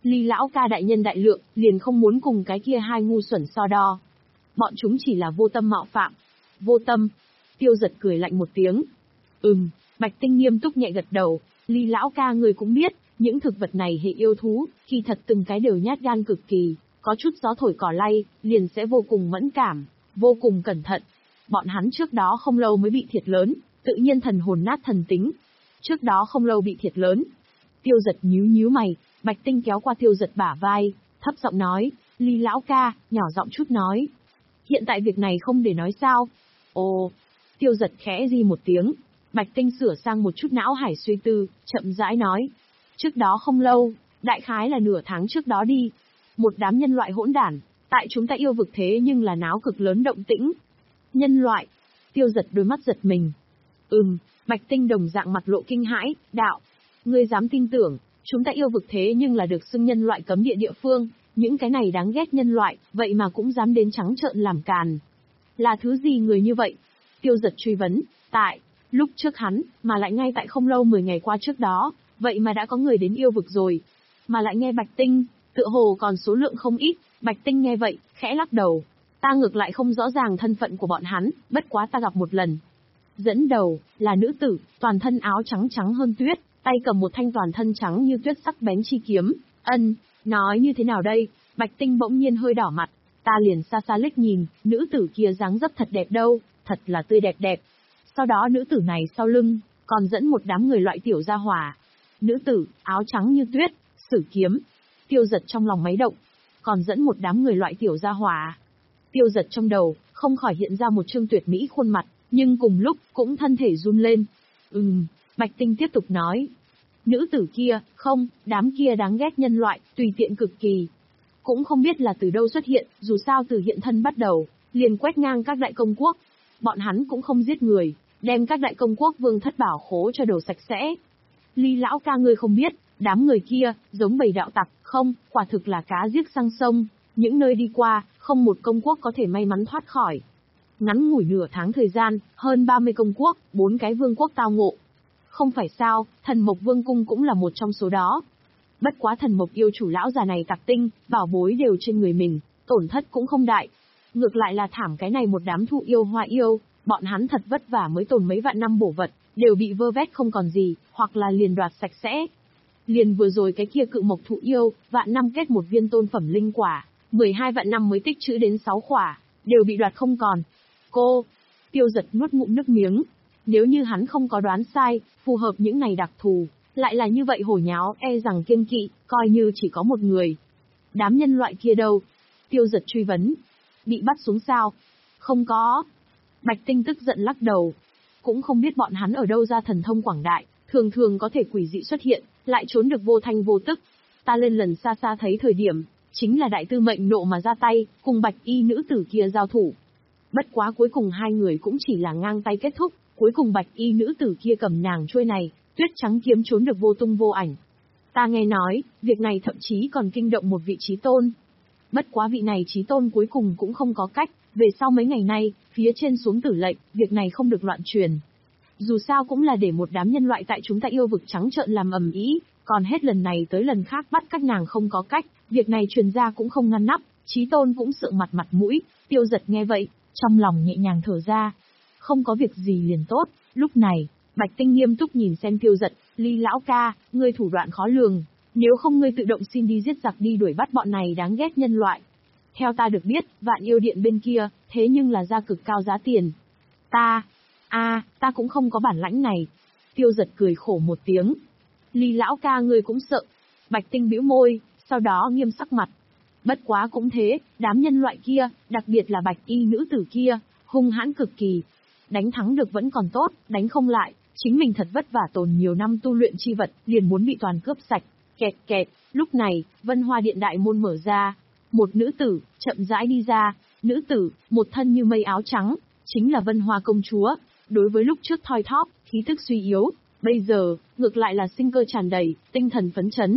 Ly lão ca đại nhân đại lượng, liền không muốn cùng cái kia hai ngu xuẩn so đo. Bọn chúng chỉ là vô tâm mạo phạm. Vô tâm. Tiêu giật cười lạnh một tiếng. Ừm, Bạch Tinh nghiêm túc nhẹ gật đầu. Ly lão ca người cũng biết, những thực vật này hệ yêu thú, kỳ thật từng cái đều nhát gan cực kỳ, có chút gió thổi cỏ lay, liền sẽ vô cùng mẫn cảm, vô cùng cẩn thận. Bọn hắn trước đó không lâu mới bị thiệt lớn, tự nhiên thần hồn nát thần tính. Trước đó không lâu bị thiệt lớn. Tiêu giật nhíu nhíu mày, Bạch Tinh kéo qua tiêu giật bả vai, thấp giọng nói, Ly lão ca, nhỏ giọng chút nói. Hiện tại việc này không để nói sao? Ồ, tiêu giật khẽ di một tiếng. Bạch Tinh sửa sang một chút não hải suy tư, chậm rãi nói. Trước đó không lâu, đại khái là nửa tháng trước đó đi. Một đám nhân loại hỗn đản, tại chúng ta yêu vực thế nhưng là náo cực lớn động tĩnh. Nhân loại, tiêu giật đôi mắt giật mình. Ừm, Bạch Tinh đồng dạng mặt lộ kinh hãi, đạo. Ngươi dám tin tưởng, chúng ta yêu vực thế nhưng là được xưng nhân loại cấm địa địa phương, những cái này đáng ghét nhân loại, vậy mà cũng dám đến trắng trợn làm càn. Là thứ gì người như vậy? Tiêu giật truy vấn, tại, lúc trước hắn, mà lại ngay tại không lâu mười ngày qua trước đó, vậy mà đã có người đến yêu vực rồi. Mà lại nghe Bạch Tinh, tựa hồ còn số lượng không ít, Bạch Tinh nghe vậy, khẽ lắc đầu. Ta ngược lại không rõ ràng thân phận của bọn hắn, bất quá ta gặp một lần. Dẫn đầu, là nữ tử, toàn thân áo trắng trắng hơn tuyết, tay cầm một thanh toàn thân trắng như tuyết sắc bén chi kiếm. Ân, nói như thế nào đây? Bạch Tinh bỗng nhiên hơi đỏ mặt. Ta liền xa xa liếc nhìn, nữ tử kia dáng dấp thật đẹp đâu, thật là tươi đẹp đẹp. Sau đó nữ tử này sau lưng, còn dẫn một đám người loại tiểu gia hỏa. Nữ tử, áo trắng như tuyết, sử kiếm. Tiêu giật trong lòng máy động, còn dẫn một đám người loại tiểu gia hỏa. Tiêu giật trong đầu, không khỏi hiện ra một trương tuyệt mỹ khuôn mặt, nhưng cùng lúc, cũng thân thể run lên. Ừm, Bạch Tinh tiếp tục nói. Nữ tử kia, không, đám kia đáng ghét nhân loại, tùy tiện cực kỳ. Cũng không biết là từ đâu xuất hiện, dù sao từ hiện thân bắt đầu, liền quét ngang các đại công quốc. Bọn hắn cũng không giết người, đem các đại công quốc vương thất bảo khố cho đổ sạch sẽ. Ly lão ca ngươi không biết, đám người kia, giống bầy đạo tặc, không, quả thực là cá giết sang sông. Những nơi đi qua, không một công quốc có thể may mắn thoát khỏi. Ngắn ngủi nửa tháng thời gian, hơn ba mươi công quốc, bốn cái vương quốc tao ngộ. Không phải sao, thần mộc vương cung cũng là một trong số đó. Bất quá thần mộc yêu chủ lão già này tặc tinh, bảo bối đều trên người mình, tổn thất cũng không đại. Ngược lại là thảm cái này một đám thụ yêu hoa yêu, bọn hắn thật vất vả mới tồn mấy vạn năm bổ vật, đều bị vơ vét không còn gì, hoặc là liền đoạt sạch sẽ. Liền vừa rồi cái kia cự mộc thụ yêu, vạn năm kết một viên tôn phẩm linh quả, mười hai vạn năm mới tích trữ đến sáu quả, đều bị đoạt không còn. Cô, tiêu giật nuốt ngụm nước miếng. Nếu như hắn không có đoán sai, phù hợp những này đặc thù, lại là như vậy hổ nháo e rằng kiêng kỵ, coi như chỉ có một người. Đám nhân loại kia đâu? Tiêu giật truy vấn. Bị bắt xuống sao? Không có. Bạch Tinh tức giận lắc đầu. Cũng không biết bọn hắn ở đâu ra thần thông quảng đại, thường thường có thể quỷ dị xuất hiện, lại trốn được vô thanh vô tức. Ta lên lần xa xa thấy thời điểm, chính là đại tư mệnh nộ mà ra tay, cùng bạch y nữ tử kia giao thủ. Bất quá cuối cùng hai người cũng chỉ là ngang tay kết thúc, cuối cùng bạch y nữ tử kia cầm nàng chuôi này, tuyết trắng kiếm trốn được vô tung vô ảnh. Ta nghe nói, việc này thậm chí còn kinh động một vị trí tôn. Bất quá vị này trí tôn cuối cùng cũng không có cách, về sau mấy ngày nay, phía trên xuống tử lệnh, việc này không được loạn truyền. Dù sao cũng là để một đám nhân loại tại chúng ta yêu vực trắng trợn làm ầm ĩ, còn hết lần này tới lần khác bắt các nàng không có cách, việc này truyền ra cũng không ngăn nắp, trí tôn cũng sượng mặt mặt mũi. Tiêu giật nghe vậy, trong lòng nhẹ nhàng thở ra. Không có việc gì liền tốt. Lúc này, Bạch Tinh nghiêm túc nhìn xem tiêu giật, Ly lão ca, ngươi thủ đoạn khó lường, nếu không ngươi tự động xin đi giết giặc đi đuổi bắt bọn này đáng ghét nhân loại. Theo ta được biết, vạn yêu điện bên kia, thế nhưng là ra cực cao giá tiền. Ta, a, à, ta cũng không có bản lãnh này. Tiêu giật cười khổ một tiếng. Ly lão ca ngươi cũng sợ. Bạch Tinh bĩu môi, sau đó nghiêm sắc mặt. Bất quá cũng thế, đám nhân loại kia, đặc biệt là bạch y nữ tử kia, hung hãn cực kỳ. Đánh thắng được vẫn còn tốt, đánh không lại, chính mình thật vất vả tồn nhiều năm tu luyện chi vật, liền muốn bị toàn cướp sạch. Kẹt kẹt, lúc này, Vân Hoa Điện đại môn mở ra. Một nữ tử, chậm rãi đi ra. Nữ tử, một thân như mây áo trắng, chính là Vân Hoa công chúa. Đối với lúc trước thoi thóp, khí tức suy yếu, bây giờ, ngược lại là sinh cơ tràn đầy, tinh thần phấn chấn.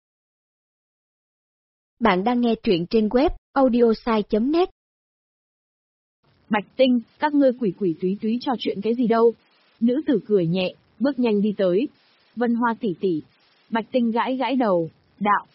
Bạn đang nghe truyện trên web audiosai chấm net. Bạch Tinh, các ngươi quỷ quỷ túy túy trò chuyện cái gì đâu? Nữ tử cười nhẹ, bước nhanh đi tới. Vân Hoa tỷ tỷ. Bạch Tinh gãi gãi đầu, đạo.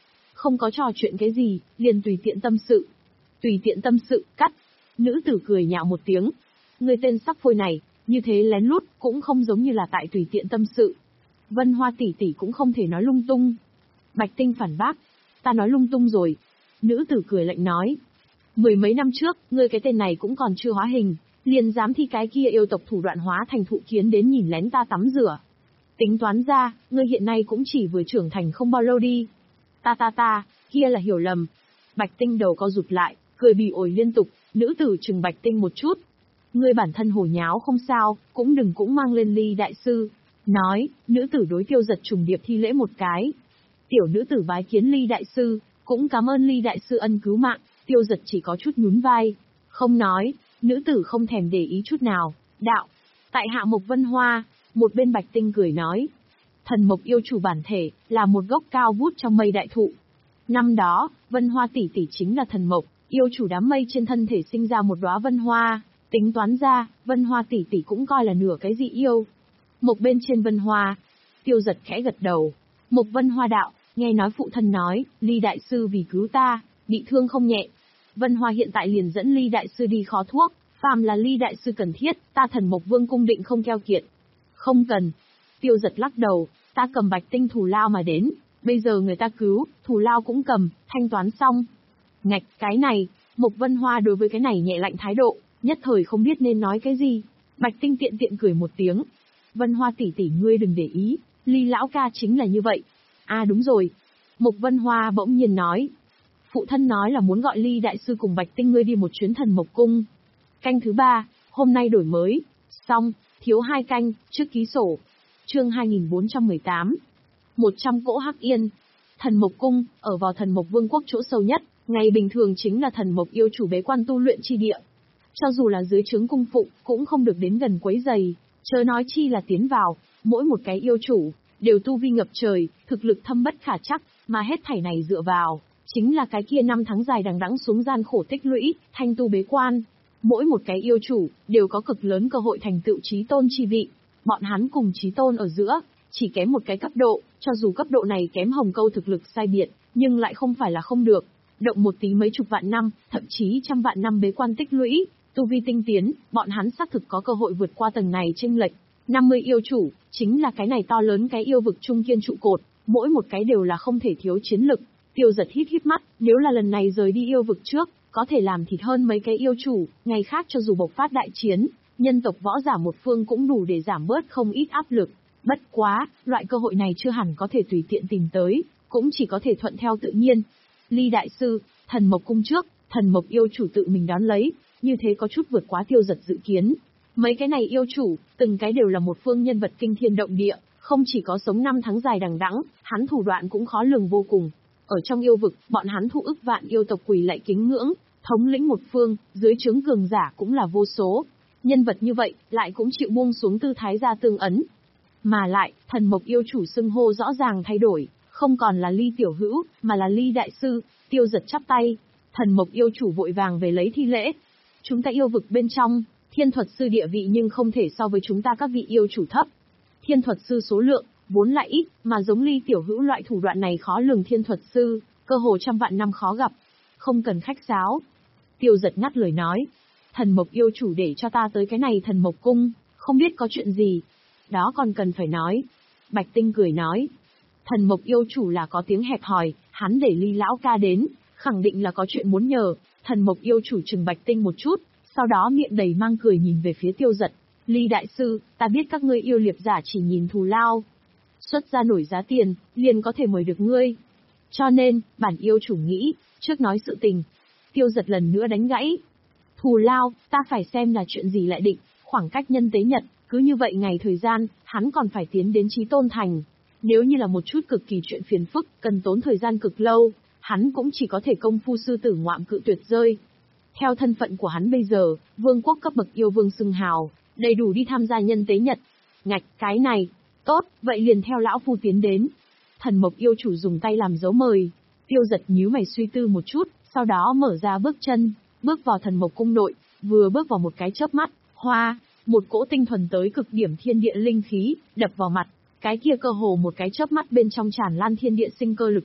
không có trò chuyện cái gì, liền tùy tiện tâm sự. Tùy tiện tâm sự, cắt. Nữ tử cười nhạo một tiếng. Người tên sắc phôi này, như thế lén lút, cũng không giống như là tại tùy tiện tâm sự. Vân Hoa tỷ tỷ cũng không thể nói lung tung. Bạch Tinh phản bác. Ta nói lung tung rồi. Nữ tử cười lạnh nói. Mười mấy năm trước, ngươi cái tên này cũng còn chưa hóa hình, liền dám thi cái kia yêu tộc thủ đoạn hóa thành thụ kiến đến nhìn lén ta tắm rửa. Tính toán ra, ngươi hiện nay cũng chỉ vừa trưởng thành không bao lâu đi. Ta ta ta, kia là hiểu lầm. Bạch Tinh đầu co rụt lại, cười bỉ ổi liên tục, nữ tử trừng Bạch Tinh một chút. Ngươi bản thân hổ nháo không sao, cũng đừng cũng mang lên Ly đại sư. Nói, nữ tử đối Tiêu Giật trùng điệp thi lễ một cái. Tiểu nữ tử bái kiến Ly đại sư, cũng cảm ơn Ly đại sư ân cứu mạng. Tiêu Giật chỉ có chút nhún vai, không nói. Nữ tử không thèm để ý chút nào. Đạo, tại hạ Mộc Vân Hoa. Một bên Bạch Tinh cười nói. Thần mộc yêu chủ bản thể, là một gốc cao vút trong mây đại thụ. Năm đó, Vân Hoa tỷ tỷ chính là thần mộc, yêu chủ đám mây trên thân thể sinh ra một đóa vân hoa. Tính toán ra, Vân Hoa tỷ tỷ cũng coi là nửa cái dị yêu. Mộc bên trên Vân Hoa. Tiêu Giật khẽ gật đầu. Mộc Vân Hoa đạo, nghe nói phụ thân nói, Ly đại sư vì cứu ta, bị thương không nhẹ. Vân Hoa hiện tại liền dẫn Ly đại sư đi khó thuốc, phàm là Ly đại sư cần thiết, ta thần mộc vương cung định không keo kiệt. Không cần. Tiêu Giật lắc đầu, ta cầm Bạch Tinh thù lao mà đến, bây giờ người ta cứu, thù lao cũng cầm, thanh toán xong. Ngạch, cái này, Mộc Vân Hoa đối với cái này nhẹ lạnh thái độ, nhất thời không biết nên nói cái gì. Bạch Tinh tiện tiện cười một tiếng. Vân Hoa tỷ tỷ ngươi đừng để ý, Ly lão ca chính là như vậy. À đúng rồi. Mộc Vân Hoa bỗng nhiên nói. Phụ thân nói là muốn gọi Ly đại sư cùng Bạch Tinh ngươi đi một chuyến thần mộc cung. Canh thứ ba, hôm nay đổi mới. Xong, thiếu hai canh, trước ký sổ. Chương hai nghìn bốn trăm mười tám. một trăm cỗ hắc yên. Thần mộc cung, ở vào thần mộc vương quốc chỗ sâu nhất, ngày bình thường chính là thần mộc yêu chủ bế quan tu luyện chi địa. Cho dù là dưới trướng cung phụng, cũng không được đến gần quấy rầy, chớ nói chi là tiến vào, mỗi một cái yêu chủ, đều tu vi ngập trời, thực lực thâm bất khả trắc, mà hết thảy này dựa vào, chính là cái kia năm tháng dài đằng đẵng xuống gian khổ tích lũy, thanh tu bế quan. Mỗi một cái yêu chủ, đều có cực lớn cơ hội thành tựu chí tôn chi vị, bọn hắn cùng chí tôn ở giữa, chỉ kém một cái cấp độ, cho dù cấp độ này kém Hồng Câu thực lực sai biệt, nhưng lại không phải là không được. Động một tí mấy chục vạn năm, thậm chí trăm vạn năm bế quan tích lũy, tu vi tinh tiến, bọn hắn xác thực có cơ hội vượt qua tầng này chênh lệch. năm mươi yêu chủ, chính là cái này to lớn cái yêu vực trung kiên trụ cột, mỗi một cái đều là không thể thiếu chiến lực. Tiêu Giật híp híp mắt, nếu là lần này rời đi yêu vực trước, có thể làm thịt hơn mấy cái yêu chủ, ngày khác cho dù bộc phát đại chiến, nhân tộc võ giả một phương cũng đủ để giảm bớt không ít áp lực. Bất quá, loại cơ hội này chưa hẳn có thể tùy tiện tìm tới, cũng chỉ có thể thuận theo tự nhiên. Ly đại sư, thần mộc cung trước, thần mộc yêu chủ tự mình đón lấy, như thế có chút vượt quá Tiêu Giật dự kiến. Mấy cái này yêu chủ, từng cái đều là một phương nhân vật kinh thiên động địa, không chỉ có sống năm tháng dài đằng đẵng, hắn thủ đoạn cũng khó lường vô cùng. Ở trong yêu vực, bọn hắn thụ ức vạn yêu tộc quỳ lạy kính ngưỡng, thống lĩnh một phương, dưới trướng cường giả cũng là vô số. Nhân vật như vậy, lại cũng chịu buông xuống tư thái ra tương ấn. Mà lại, thần mộc yêu chủ xưng hô rõ ràng thay đổi, không còn là Ly tiểu hữu, mà là Ly đại sư. Tiêu Giật chắp tay, thần mộc yêu chủ vội vàng về lấy thi lễ. Chúng ta yêu vực bên trong, thiên thuật sư địa vị nhưng không thể so với chúng ta các vị yêu chủ thấp. Thiên thuật sư số lượng, vốn lại ít, mà giống Ly tiểu hữu loại thủ đoạn này khó lường thiên thuật sư, cơ hồ trăm vạn năm khó gặp. Không cần khách sáo. Tiêu Giật ngắt lời nói. Thần mộc yêu chủ để cho ta tới cái này thần mộc cung, không biết có chuyện gì. Đó còn cần phải nói. Bạch Tinh cười nói. Thần mộc yêu chủ là có tiếng hẹp hòi, hắn để Ly lão ca đến, khẳng định là có chuyện muốn nhờ. Thần mộc yêu chủ trừng Bạch Tinh một chút, sau đó miệng đầy mang cười nhìn về phía Tiêu Giật. Ly đại sư, ta biết các ngươi yêu liệp giả chỉ nhìn thù lao. Xuất ra nổi giá tiền, liền có thể mời được ngươi. Cho nên, bản yêu chủ nghĩ, trước nói sự tình. Tiêu Giật lần nữa đánh gãy. Thù lao, ta phải xem là chuyện gì lại định, khoảng cách nhân tế nhật, cứ như vậy ngày thời gian, hắn còn phải tiến đến chí tôn thành. Nếu như là một chút cực kỳ chuyện phiền phức, cần tốn thời gian cực lâu, hắn cũng chỉ có thể công phu sư tử ngoạm cự tuyệt rơi. Theo thân phận của hắn bây giờ, vương quốc cấp bậc yêu vương xưng hào, đầy đủ đi tham gia nhân tế nhật. Ngạch, cái này, tốt, vậy liền theo lão phu tiến đến. Thần mộc yêu chủ dùng tay làm dấu mời. Tiêu Giật nhíu mày suy tư một chút, sau đó mở ra bước chân, bước vào thần mộc cung nội, vừa bước vào một cái chớp mắt, hoa, một cỗ tinh thuần tới cực điểm thiên địa linh khí, đập vào mặt, cái kia cơ hồ một cái chớp mắt bên trong tràn lan thiên địa sinh cơ lực lượng,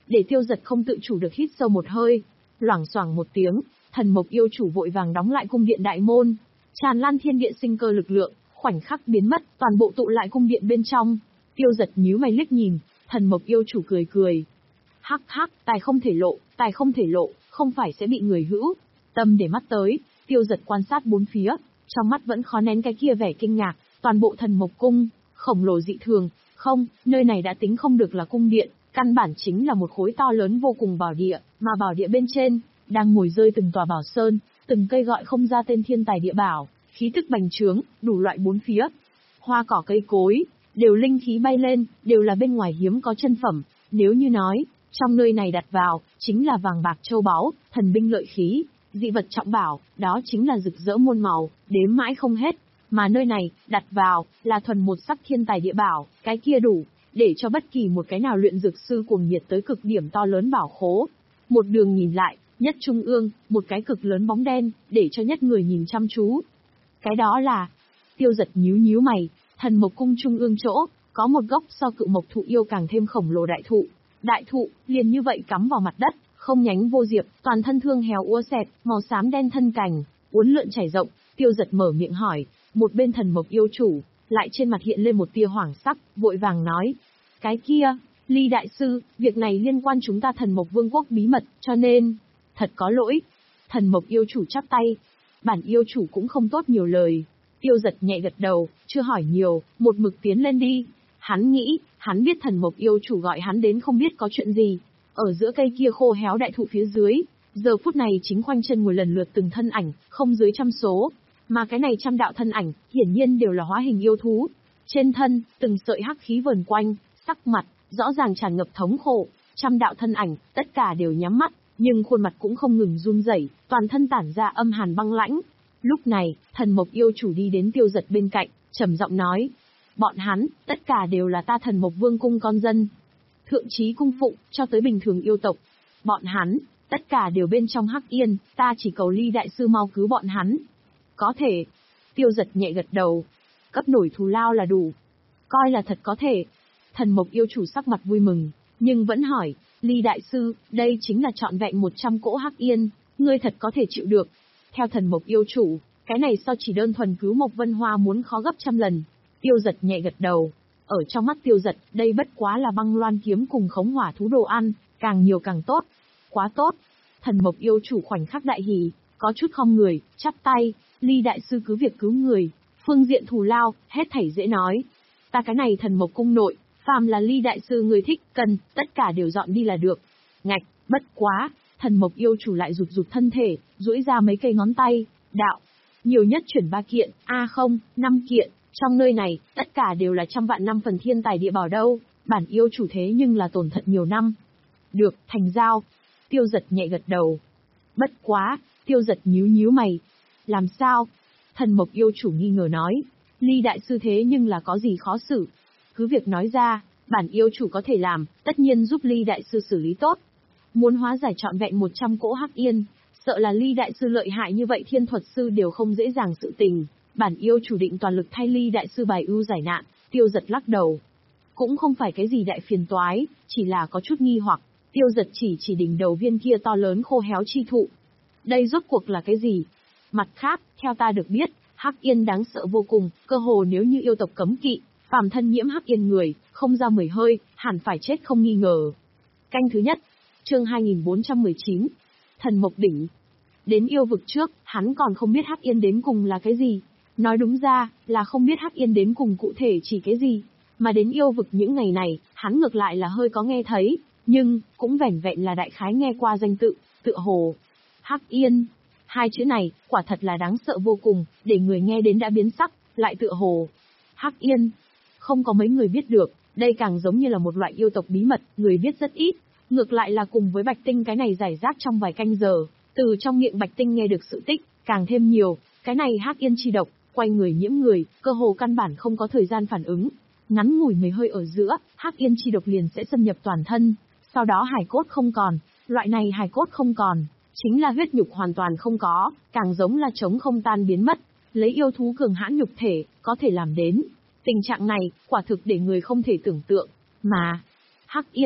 để Tiêu Dật không tự chủ được hít sâu một hơi. Loảng xoảng một tiếng, Thần Mộc yêu chủ vội vàng đóng lại cung điện đại môn. Tràn lan thiên địa sinh cơ lực lượng, khoảnh khắc biến mất, toàn bộ tụ lại cung điện bên trong. Tiêu Dật nhíu mày liếc nhìn, Thần Mộc yêu chủ cười cười. Hắc hắc, tài không thể lộ, tài không thể lộ, không phải sẽ bị người hữu tâm để mắt tới. Tiêu Dật quan sát bốn phía, trong mắt vẫn khó nén cái kia vẻ kinh ngạc. Toàn bộ Thần Mộc cung, khổng lồ dị thường, không, nơi này đã tính không được là cung điện, căn bản chính là một khối to lớn vô cùng bảo địa, mà bảo địa bên trên đang ngồi rơi từng tòa bảo sơn, từng cây gọi không ra tên thiên tài địa bảo, khí tức bành trướng, đủ loại bốn phía. Hoa cỏ cây cối, đều linh khí bay lên, đều là bên ngoài hiếm có chân phẩm, nếu như nói, trong nơi này đặt vào, chính là vàng bạc châu báu, thần binh lợi khí, dị vật trọng bảo, đó chính là rực rỡ muôn màu, đếm mãi không hết. Mà nơi này, đặt vào, là thuần một sắc thiên tài địa bảo, cái kia đủ, để cho bất kỳ một cái nào luyện dược sư cuồng nhiệt tới cực điểm to lớn bảo khố. Một đường nhìn lại, nhất trung ương, một cái cực lớn bóng đen, để cho nhất người nhìn chăm chú. Cái đó là, Tiêu Dật nhíu nhíu mày, Thần Mộc cung trung ương chỗ, có một gốc so cự mộc thụ yêu càng thêm khổng lồ đại thụ. Đại thụ, liền như vậy cắm vào mặt đất, không nhánh vô diệp, toàn thân thương héo úa xẹt, màu xám đen thân cành, uốn lượn chảy rộng. Tiêu Dật mở miệng hỏi, một bên Thần Mộc yêu chủ, lại trên mặt hiện lên một tia hoảng sắc, vội vàng nói. Cái kia, Ly đại sư, việc này liên quan chúng ta Thần Mộc vương quốc bí mật, cho nên, thật có lỗi. Thần Mộc yêu chủ chắp tay, bản yêu chủ cũng không tốt nhiều lời. Tiêu Dật nhẹ gật đầu, chưa hỏi nhiều, một mực tiến lên đi. Hắn nghĩ, hắn biết Thần Mộc yêu chủ gọi hắn đến không biết có chuyện gì. Ở giữa cây kia khô héo đại thụ phía dưới, giờ phút này chính khoanh chân ngồi lần lượt từng thân ảnh, không dưới trăm số. Mà cái này trăm đạo thân ảnh, hiển nhiên đều là hóa hình yêu thú. Trên thân, từng sợi hắc khí vờn quanh, sắc mặt, rõ ràng tràn ngập thống khổ. Trăm đạo thân ảnh, tất cả đều nhắm mắt, nhưng khuôn mặt cũng không ngừng run rẩy, toàn thân tản ra âm hàn băng lãnh. Lúc này, Thần Mộc yêu chủ đi đến Tiêu Dật bên cạnh, trầm giọng nói. Bọn hắn, tất cả đều là ta Thần Mộc vương cung con dân. Thượng trí cung phụng, cho tới bình thường yêu tộc. Bọn hắn, tất cả đều bên trong Hắc Yên, ta chỉ cầu Ly đại sư mau cứu bọn hắn. Có thể. Tiêu Dật nhẹ gật đầu. Cấp nổi thù lao là đủ. Coi là thật có thể. Thần Mộc yêu chủ sắc mặt vui mừng, nhưng vẫn hỏi, Ly đại sư, đây chính là trọn vẹn một trăm cỗ Hắc Yên, ngươi thật có thể chịu được. Theo Thần Mộc yêu chủ, cái này so chỉ đơn thuần cứu Mộc Vân Hoa muốn khó gấp trăm lần. Tiêu Dật nhẹ gật đầu. Ở trong mắt Tiêu Dật, đây bất quá là băng loan kiếm cùng khống hỏa thú đồ ăn, càng nhiều càng tốt. Quá tốt. Thần Mộc yêu chủ khoảnh khắc đại hỉ, có chút khom người, chắp tay, Ly đại sư cứ việc cứu người, phương diện thù lao, hết thảy dễ nói. Ta cái này Thần Mộc cung nội, phàm là Ly đại sư người thích, cần, tất cả đều dọn đi là được. Ngạch, bất quá, Thần Mộc yêu chủ lại rụt rụt thân thể, duỗi ra mấy cây ngón tay, đạo. Nhiều nhất chuyển ba kiện, a không, năm kiện, trong nơi này, tất cả đều là trăm vạn năm phần thiên tài địa bảo đâu, bản yêu chủ thế nhưng là tổn thận nhiều năm. Được, thành giao. Tiêu Dật nhẹ gật đầu. Bất quá, Tiêu Dật nhíu nhíu mày. Làm sao? Thần Mộc yêu chủ nghi ngờ nói. Ly đại sư thế nhưng là có gì khó xử? Cứ việc nói ra, bản yêu chủ có thể làm, tất nhiên giúp Ly đại sư xử lý tốt. Muốn hóa giải trọn vẹn một trăm cỗ Hắc Yên, sợ là Ly đại sư lợi hại như vậy thiên thuật sư đều không dễ dàng sự tình. Bản yêu chủ định toàn lực thay Ly đại sư bài ưu giải nạn. Tiêu Dật lắc đầu. Cũng không phải cái gì đại phiền toái, chỉ là có chút nghi hoặc. Tiêu Dật chỉ chỉ đỉnh đầu viên kia to lớn khô héo chi thụ. Đây rốt cuộc là cái gì? Mặt khác, theo ta được biết, Hắc Yên đáng sợ vô cùng, cơ hồ nếu như yêu tộc cấm kỵ, phàm thân nhiễm Hắc Yên người, không ra mười hơi, hẳn phải chết không nghi ngờ. Canh thứ nhất, chương hai nghìn bốn trăm mười chín, Thần Mộc đỉnh. Đến yêu vực trước, hắn còn không biết Hắc Yên đến cùng là cái gì. Nói đúng ra, là không biết Hắc Yên đến cùng cụ thể chỉ cái gì. Mà đến yêu vực những ngày này, hắn ngược lại là hơi có nghe thấy, nhưng, cũng vẻn vẹn là đại khái nghe qua danh tự, tựa hồ. Hắc Yên. Hai chữ này, quả thật là đáng sợ vô cùng, để người nghe đến đã biến sắc, lại tựa hồ. Hắc Yên. Không có mấy người biết được, đây càng giống như là một loại yêu tộc bí mật, người biết rất ít. Ngược lại là cùng với Bạch Tinh cái này giải rác trong vài canh giờ, từ trong miệng Bạch Tinh nghe được sự tích, càng thêm nhiều. Cái này Hắc Yên chi độc, quay người nhiễm người, cơ hồ căn bản không có thời gian phản ứng. Ngắn ngủi mấy hơi ở giữa, Hắc Yên chi độc liền sẽ xâm nhập toàn thân. Sau đó hài cốt không còn, loại này hài cốt không còn, chính là huyết nhục hoàn toàn không có, càng giống là trống không tan biến mất. Lấy yêu thú cường hãn nhục thể, có thể làm đến. Tình trạng này, quả thực để người không thể tưởng tượng. Mà, Hắc Yên,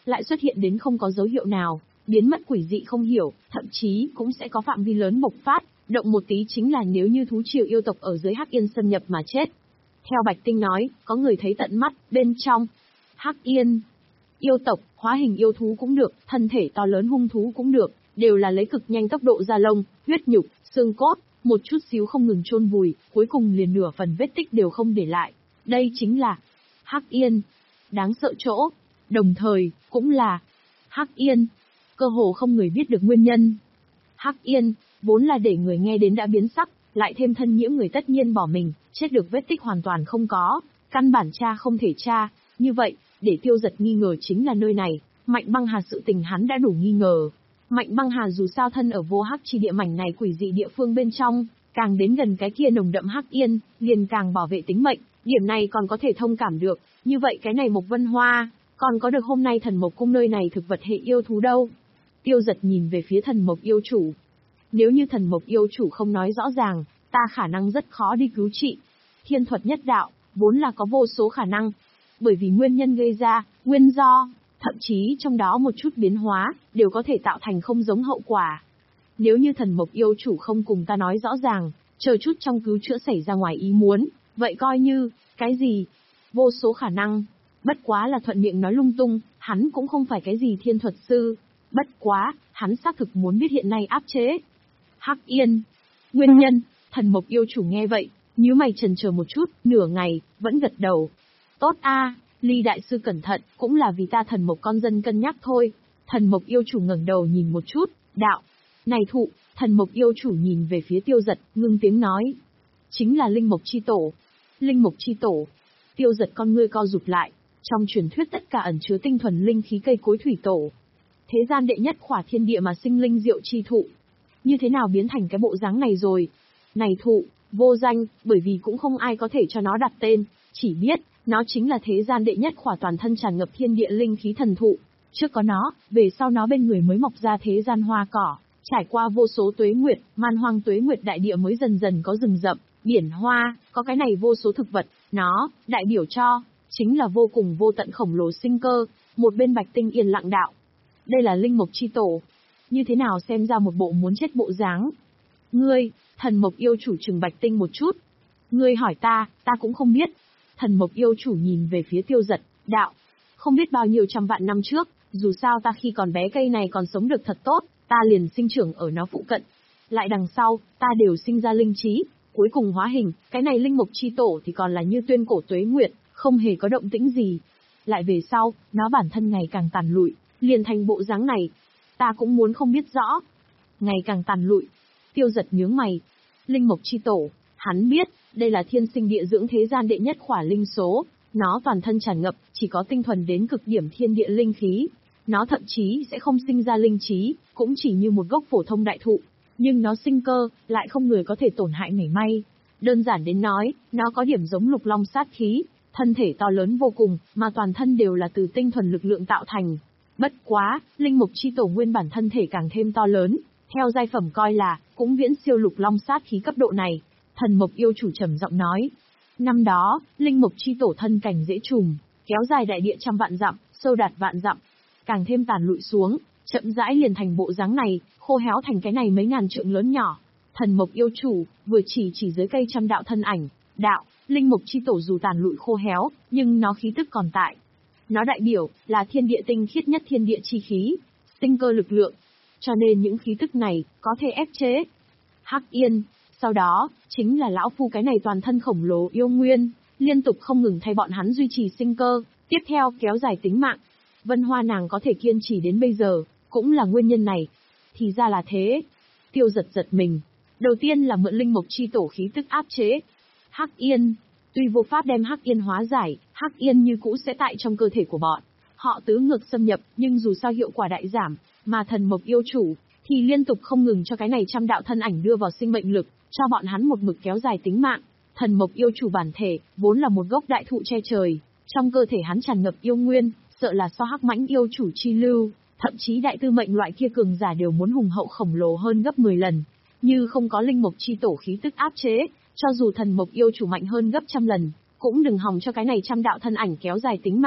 lại xuất hiện đến không có dấu hiệu nào, biến mất quỷ dị không hiểu, thậm chí cũng sẽ có phạm vi lớn bộc phát, động một tí chính là nếu như thú triều yêu tộc ở dưới Hắc Yên xâm nhập mà chết. Theo Bạch Tinh nói, có người thấy tận mắt, bên trong Hắc Yên, yêu tộc, hóa hình yêu thú cũng được, thân thể to lớn hung thú cũng được, đều là lấy cực nhanh tốc độ da lông, huyết nhục, xương cốt, một chút xíu không ngừng chôn vùi, cuối cùng liền nửa phần vết tích đều không để lại. Đây chính là Hắc Yên. Đáng sợ chỗ, đồng thời, cũng là Hắc Yên. Cơ hồ không người biết được nguyên nhân. Hắc Yên, vốn là để người nghe đến đã biến sắc, lại thêm thân nhiễm người tất nhiên bỏ mình, chết được vết tích hoàn toàn không có, căn bản tra không thể tra. Như vậy, để Tiêu Giật nghi ngờ chính là nơi này, Mạnh Băng Hà sự tình hắn đã đủ nghi ngờ. Mạnh Băng Hà dù sao thân ở vô hắc chi địa mảnh này quỷ dị địa phương bên trong, càng đến gần cái kia nồng đậm Hắc Yên, liền càng bảo vệ tính mệnh, điểm này còn có thể thông cảm được, như vậy cái này Mộc Vân Hoa, còn có được hôm nay Thần Mộc cung nơi này thực vật hệ yêu thú đâu? Tiêu Giật nhìn về phía Thần Mộc yêu chủ. Nếu như Thần Mộc yêu chủ không nói rõ ràng, ta khả năng rất khó đi cứu trị. Thiên thuật nhất đạo, vốn là có vô số khả năng, bởi vì nguyên nhân gây ra, nguyên do, thậm chí trong đó một chút biến hóa, đều có thể tạo thành không giống hậu quả. Nếu như Thần Mộc yêu chủ không cùng ta nói rõ ràng, chờ chút trong cứu chữa xảy ra ngoài ý muốn, vậy coi như, cái gì? Vô số khả năng. Bất quá là thuận miệng nói lung tung, hắn cũng không phải cái gì thiên thuật sư. Bất quá, hắn xác thực muốn biết hiện nay áp chế Hắc Yên. Nguyên nhân, Thần Mộc yêu chủ nghe vậy, nhíu mày chần chờ một chút, nửa ngày, vẫn gật đầu. Tốt a, Ly đại sư cẩn thận, cũng là vì ta Thần Mộc con dân cân nhắc thôi. Thần Mộc yêu chủ ngẩng đầu nhìn một chút, đạo. Này thụ, Thần Mộc yêu chủ nhìn về phía Tiêu Giật, ngưng tiếng nói. Chính là Linh Mộc chi tổ. Linh Mộc chi tổ. Tiêu Giật con ngươi co rụt lại, trong truyền thuyết tất cả ẩn chứa tinh thuần linh khí cây cối thủy tổ. Thế gian đệ nhất khỏa thiên địa mà sinh linh diệu chi thụ. Như thế nào biến thành cái bộ dáng này rồi? Này thụ, vô danh, bởi vì cũng không ai có thể cho nó đặt tên, chỉ biết, nó chính là thế gian đệ nhất khỏa toàn thân tràn ngập thiên địa linh khí thần thụ. Trước có nó, về sau nó bên người mới mọc ra thế gian hoa cỏ, trải qua vô số tuế nguyệt, man hoang tuế nguyệt đại địa mới dần dần có rừng rậm, biển hoa, có cái này vô số thực vật, nó, đại biểu cho, chính là vô cùng vô tận khổng lồ sinh cơ, một bên Bạch Tinh yên lặng đạo. Đây là Linh Mộc chi tổ. Như thế nào xem ra một bộ muốn chết bộ dáng? Ngươi, Thần Mộc yêu chủ trừng Bạch Tinh một chút. Ngươi hỏi ta, ta cũng không biết. Thần Mộc yêu chủ nhìn về phía Tiêu Giật, đạo. Không biết bao nhiêu trăm vạn năm trước, dù sao ta khi còn bé cây này còn sống được thật tốt, ta liền sinh trưởng ở nó phụ cận. Lại đằng sau, ta đều sinh ra linh trí, cuối cùng hóa hình, cái này Linh Mộc chi tổ thì còn là như tuyên cổ tuế nguyệt, không hề có động tĩnh gì. Lại về sau, nó bản thân ngày càng tàn lụi, liền thành bộ dáng này. Ta cũng muốn không biết rõ. Ngày càng tàn lụi. Tiêu Giật nhướng mày. Linh Mộc chi tổ, hắn biết, đây là thiên sinh địa dưỡng thế gian đệ nhất khỏa linh số. Nó toàn thân tràn ngập, chỉ có tinh thuần đến cực điểm thiên địa linh khí. Nó thậm chí sẽ không sinh ra linh trí, cũng chỉ như một gốc phổ thông đại thụ. Nhưng nó sinh cơ, lại không người có thể tổn hại mảy may. Đơn giản đến nói, nó có điểm giống lục long sát khí, thân thể to lớn vô cùng, mà toàn thân đều là từ tinh thuần lực lượng tạo thành. Bất quá, Linh Mộc chi tổ nguyên bản thân thể càng thêm to lớn, theo giai phẩm coi là, cũng viễn siêu lục long sát khí cấp độ này. Thần Mộc yêu chủ trầm giọng nói. Năm đó, Linh Mộc chi tổ thân cảnh dễ trùm, kéo dài đại địa trăm vạn dặm, sâu đạt vạn dặm, càng thêm tàn lụi xuống, chậm rãi liền thành bộ dáng này, khô héo thành cái này mấy ngàn trượng lớn nhỏ. Thần Mộc yêu chủ, vừa chỉ chỉ dưới cây trăm đạo thân ảnh, đạo, Linh Mộc chi tổ dù tàn lụi khô héo, nhưng nó khí tức còn tại. Nó đại biểu, là thiên địa tinh khiết nhất thiên địa chi khí, sinh cơ lực lượng. Cho nên những khí tức này, có thể ép chế. Hắc Yên, sau đó, chính là lão phu cái này toàn thân khổng lồ yêu nguyên, liên tục không ngừng thay bọn hắn duy trì sinh cơ, tiếp theo kéo dài tính mạng. Vân Hoa nàng có thể kiên trì đến bây giờ, cũng là nguyên nhân này. Thì ra là thế. Tiêu Giật giật mình. Đầu tiên là mượn Linh Mộc chi tổ khí tức áp chế Hắc Yên. Tuy vô pháp đem Hắc Yên hóa giải, Hắc Yên như cũ sẽ tại trong cơ thể của bọn họ tứ ngược xâm nhập, nhưng dù sao hiệu quả đại giảm, mà Thần Mộc yêu chủ thì liên tục không ngừng cho cái này trăm đạo thân ảnh đưa vào sinh mệnh lực, cho bọn hắn một mực kéo dài tính mạng. Thần Mộc yêu chủ bản thể vốn là một gốc đại thụ che trời, trong cơ thể hắn tràn ngập yêu nguyên, sợ là so Hắc Mãnh yêu chủ chi lưu, thậm chí đại tư mệnh loại kia cường giả đều muốn hùng hậu khổng lồ hơn gấp mười lần. Như không có Linh Mộc chi tổ khí tức áp chế, cho dù Thần Mộc yêu chủ mạnh hơn gấp trăm lần, cũng đừng hòng cho cái này trăm đạo thân ảnh kéo dài tính mạng.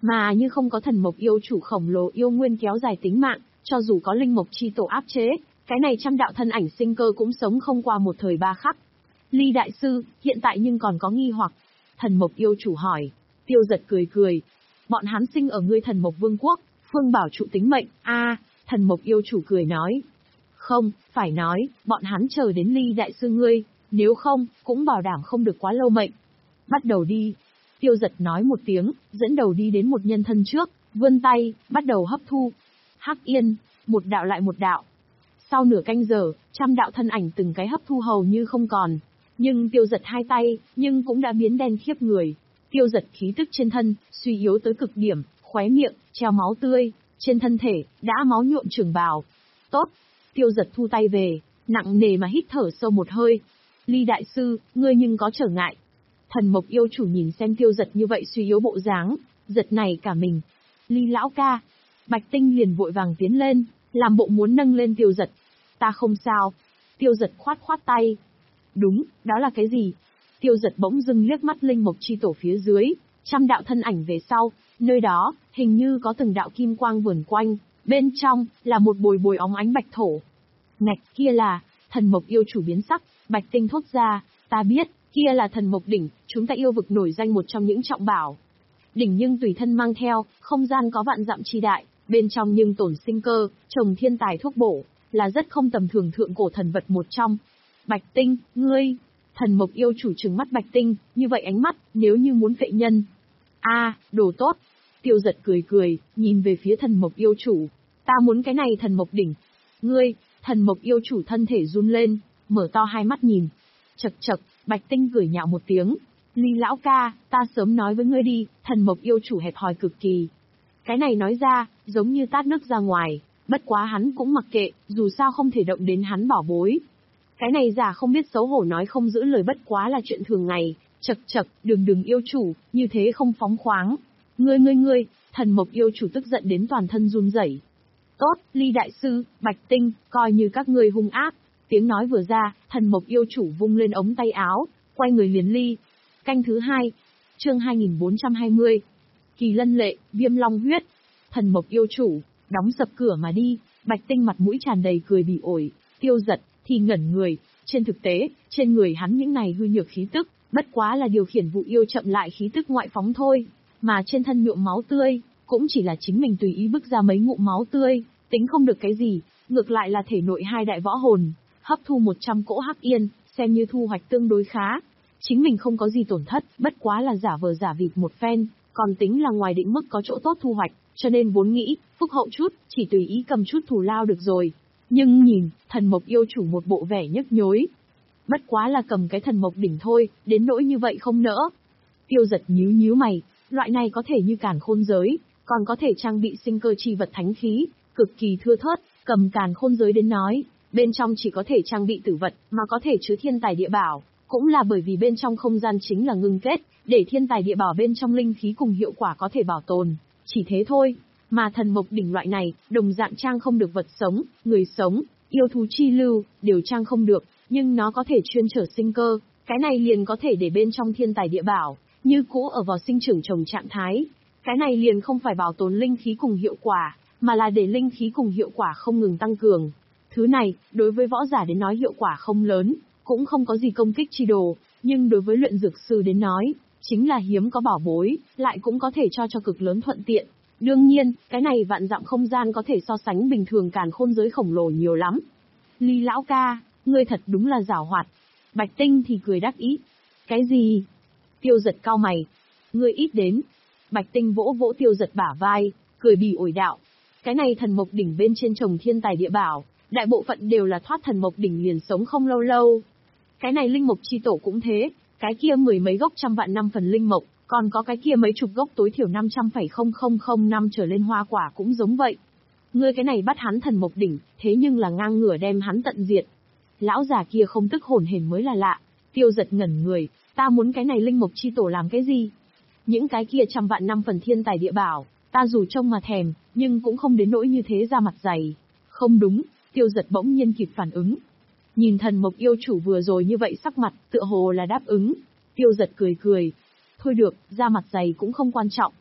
Mà như không có thần mộc yêu chủ khổng lồ yêu nguyên kéo dài tính mạng, cho dù có linh mộc chi tổ áp chế, cái này trăm đạo thân ảnh sinh cơ cũng sống không qua một thời ba khắc. Ly đại sư, hiện tại nhưng còn có nghi hoặc. Thần mộc yêu chủ hỏi. Tiêu Giật cười cười. Bọn hắn sinh ở ngươi thần mộc vương quốc, phương bảo trụ tính mệnh. A, thần mộc yêu chủ cười nói. Không, phải nói, bọn hắn chờ đến Ly đại sư ngươi, nếu không, cũng bảo đảm không được quá lâu mệnh. Bắt đầu đi. Tiêu Giật nói một tiếng, dẫn đầu đi đến một nhân thân trước, vươn tay, bắt đầu hấp thu. Hắc yên, một đạo lại một đạo. Sau nửa canh giờ, trăm đạo thân ảnh từng cái hấp thu hầu như không còn. Nhưng Tiêu Giật hai tay, nhưng cũng đã biến đen khiếp người. Tiêu Giật khí tức trên thân, suy yếu tới cực điểm, khóe miệng, treo máu tươi, trên thân thể, đã máu nhuộm trường bào. Tốt. Tiêu Giật thu tay về, nặng nề mà hít thở sâu một hơi. Ly đại sư, ngươi nhưng có trở ngại. Thần mộc yêu chủ nhìn xem Tiêu Giật như vậy suy yếu bộ dáng, giật này cả mình. Ly lão ca. Bạch Tinh liền vội vàng tiến lên, làm bộ muốn nâng lên Tiêu Giật. Ta không sao. Tiêu Giật khoát khoát tay. Đúng, đó là cái gì? Tiêu Giật bỗng dưng liếc mắt linh mộc chi tổ phía dưới, trăm đạo thân ảnh về sau, nơi đó, hình như có từng đạo kim quang vườn quanh, bên trong, là một bồi bồi óng ánh bạch thổ. Ngạch, kia là, thần mộc yêu chủ biến sắc, Bạch Tinh thốt ra, ta biết, kia là thần mộc đỉnh, chúng ta yêu vực nổi danh một trong những trọng bảo. Đỉnh nhưng tùy thân mang theo, không gian có vạn dặm chi đại, bên trong nhưng tổn sinh cơ, trồng thiên tài thuốc bổ, là rất không tầm thường thượng cổ thần vật một trong. Bạch Tinh, ngươi, thần mộc yêu chủ trừng mắt Bạch Tinh, như vậy ánh mắt, nếu như muốn phệ nhân. A, đồ tốt. Tiêu Giật cười cười, nhìn về phía thần mộc yêu chủ. Ta muốn cái này thần mộc đỉnh. Ngươi, thần mộc yêu chủ thân thể run lên, mở to hai mắt nhìn. Chậc chậc, Bạch Tinh cười nhạo một tiếng. Ly lão ca, ta sớm nói với ngươi đi, thần mộc yêu chủ hẹp hòi cực kỳ. Cái này nói ra, giống như tát nước ra ngoài, bất quá hắn cũng mặc kệ, dù sao không thể động đến hắn bảo bối. Cái này giả không biết xấu hổ nói không giữ lời bất quá là chuyện thường ngày, chậc chậc, đừng đừng yêu chủ, như thế không phóng khoáng. Ngươi ngươi ngươi, thần mộc yêu chủ tức giận đến toàn thân run rẩy. Tốt, Ly đại sư, Bạch Tinh, coi như các ngươi hung ác. Tiếng nói vừa ra, thần mộc yêu chủ vung lên ống tay áo, quay người liền ly. Canh thứ hai, chương hai nghìn bốn trăm hai mươi. Kỳ lân lệ, viêm long huyết. Thần mộc yêu chủ, đóng sập cửa mà đi, Bạch Tinh mặt mũi tràn đầy cười bỉ ổi, Tiêu Giật thì ngẩn người, trên thực tế, trên người hắn những này hư nhược khí tức, bất quá là điều khiển vụ yêu chậm lại khí tức ngoại phóng thôi, mà trên thân nhuộm máu tươi, cũng chỉ là chính mình tùy ý bức ra mấy ngụm máu tươi, tính không được cái gì, ngược lại là thể nội hai đại võ hồn, hấp thu một trăm cỗ hắc yên, xem như thu hoạch tương đối khá. Chính mình không có gì tổn thất, bất quá là giả vờ giả vịt một phen, còn tính là ngoài định mức có chỗ tốt thu hoạch, cho nên vốn nghĩ, phúc hậu chút, chỉ tùy ý cầm chút thù lao được rồi. Nhưng nhìn, thần mộc yêu chủ một bộ vẻ nhức nhối. Bất quá là cầm cái thần mộc đỉnh thôi, đến nỗi như vậy không nỡ. Tiêu Giật nhíu nhíu mày, loại này có thể như càn khôn giới, còn có thể trang bị sinh cơ chi vật thánh khí, cực kỳ thưa thớt, cầm càn khôn giới đến nói, bên trong chỉ có thể trang bị tử vật, mà có thể chứa thiên tài địa bảo, cũng là bởi vì bên trong không gian chính là ngưng kết, để thiên tài địa bảo bên trong linh khí cùng hiệu quả có thể bảo tồn, chỉ thế thôi. Mà thần mộc đỉnh loại này, đồng dạng trang không được vật sống, người sống, yêu thú chi lưu, đều trang không được, nhưng nó có thể chuyên trở sinh cơ, cái này liền có thể để bên trong thiên tài địa bảo, như cũ ở vào sinh trưởng trồng trạng thái. Cái này liền không phải bảo tồn linh khí cùng hiệu quả, mà là để linh khí cùng hiệu quả không ngừng tăng cường. Thứ này, đối với võ giả đến nói hiệu quả không lớn, cũng không có gì công kích chi đồ, nhưng đối với luyện dược sư đến nói, chính là hiếm có bảo bối, lại cũng có thể cho cho cực lớn thuận tiện. Đương nhiên, cái này vạn dặm không gian có thể so sánh bình thường càn khôn giới khổng lồ nhiều lắm. Ly lão ca, ngươi thật đúng là giảo hoạt. Bạch Tinh thì cười đắc ý. Cái gì? Tiêu Giật cau mày. Ngươi ít đến. Bạch Tinh vỗ vỗ Tiêu Giật bả vai, cười bỉ ổi đạo. Cái này thần mộc đỉnh bên trên trồng thiên tài địa bảo, đại bộ phận đều là thoát thần mộc đỉnh liền sống không lâu lâu. Cái này linh mộc chi tổ cũng thế, cái kia mười mấy gốc trăm vạn năm phần linh mộc, còn có cái kia mấy chục gốc tối thiểu năm trăm phẩy không không không năm trở lên hoa quả cũng giống vậy. Ngươi cái này bắt hắn thần mộc đỉnh, thế nhưng là ngang ngửa đem hắn tận diệt. Lão già kia không tức hồn hển mới là lạ. Tiêu Giật ngẩn người, ta muốn cái này linh mộc chi tổ làm cái gì? Những cái kia trăm vạn năm phần thiên tài địa bảo, ta dù trông mà thèm, nhưng cũng không đến nỗi như thế ra mặt dày. Không đúng, Tiêu Giật bỗng nhiên kịp phản ứng. Nhìn thần mộc yêu chủ vừa rồi như vậy sắc mặt, tựa hồ là đáp ứng. Tiêu Giật cười cười. Thôi được, ra mặt dày cũng không quan trọng.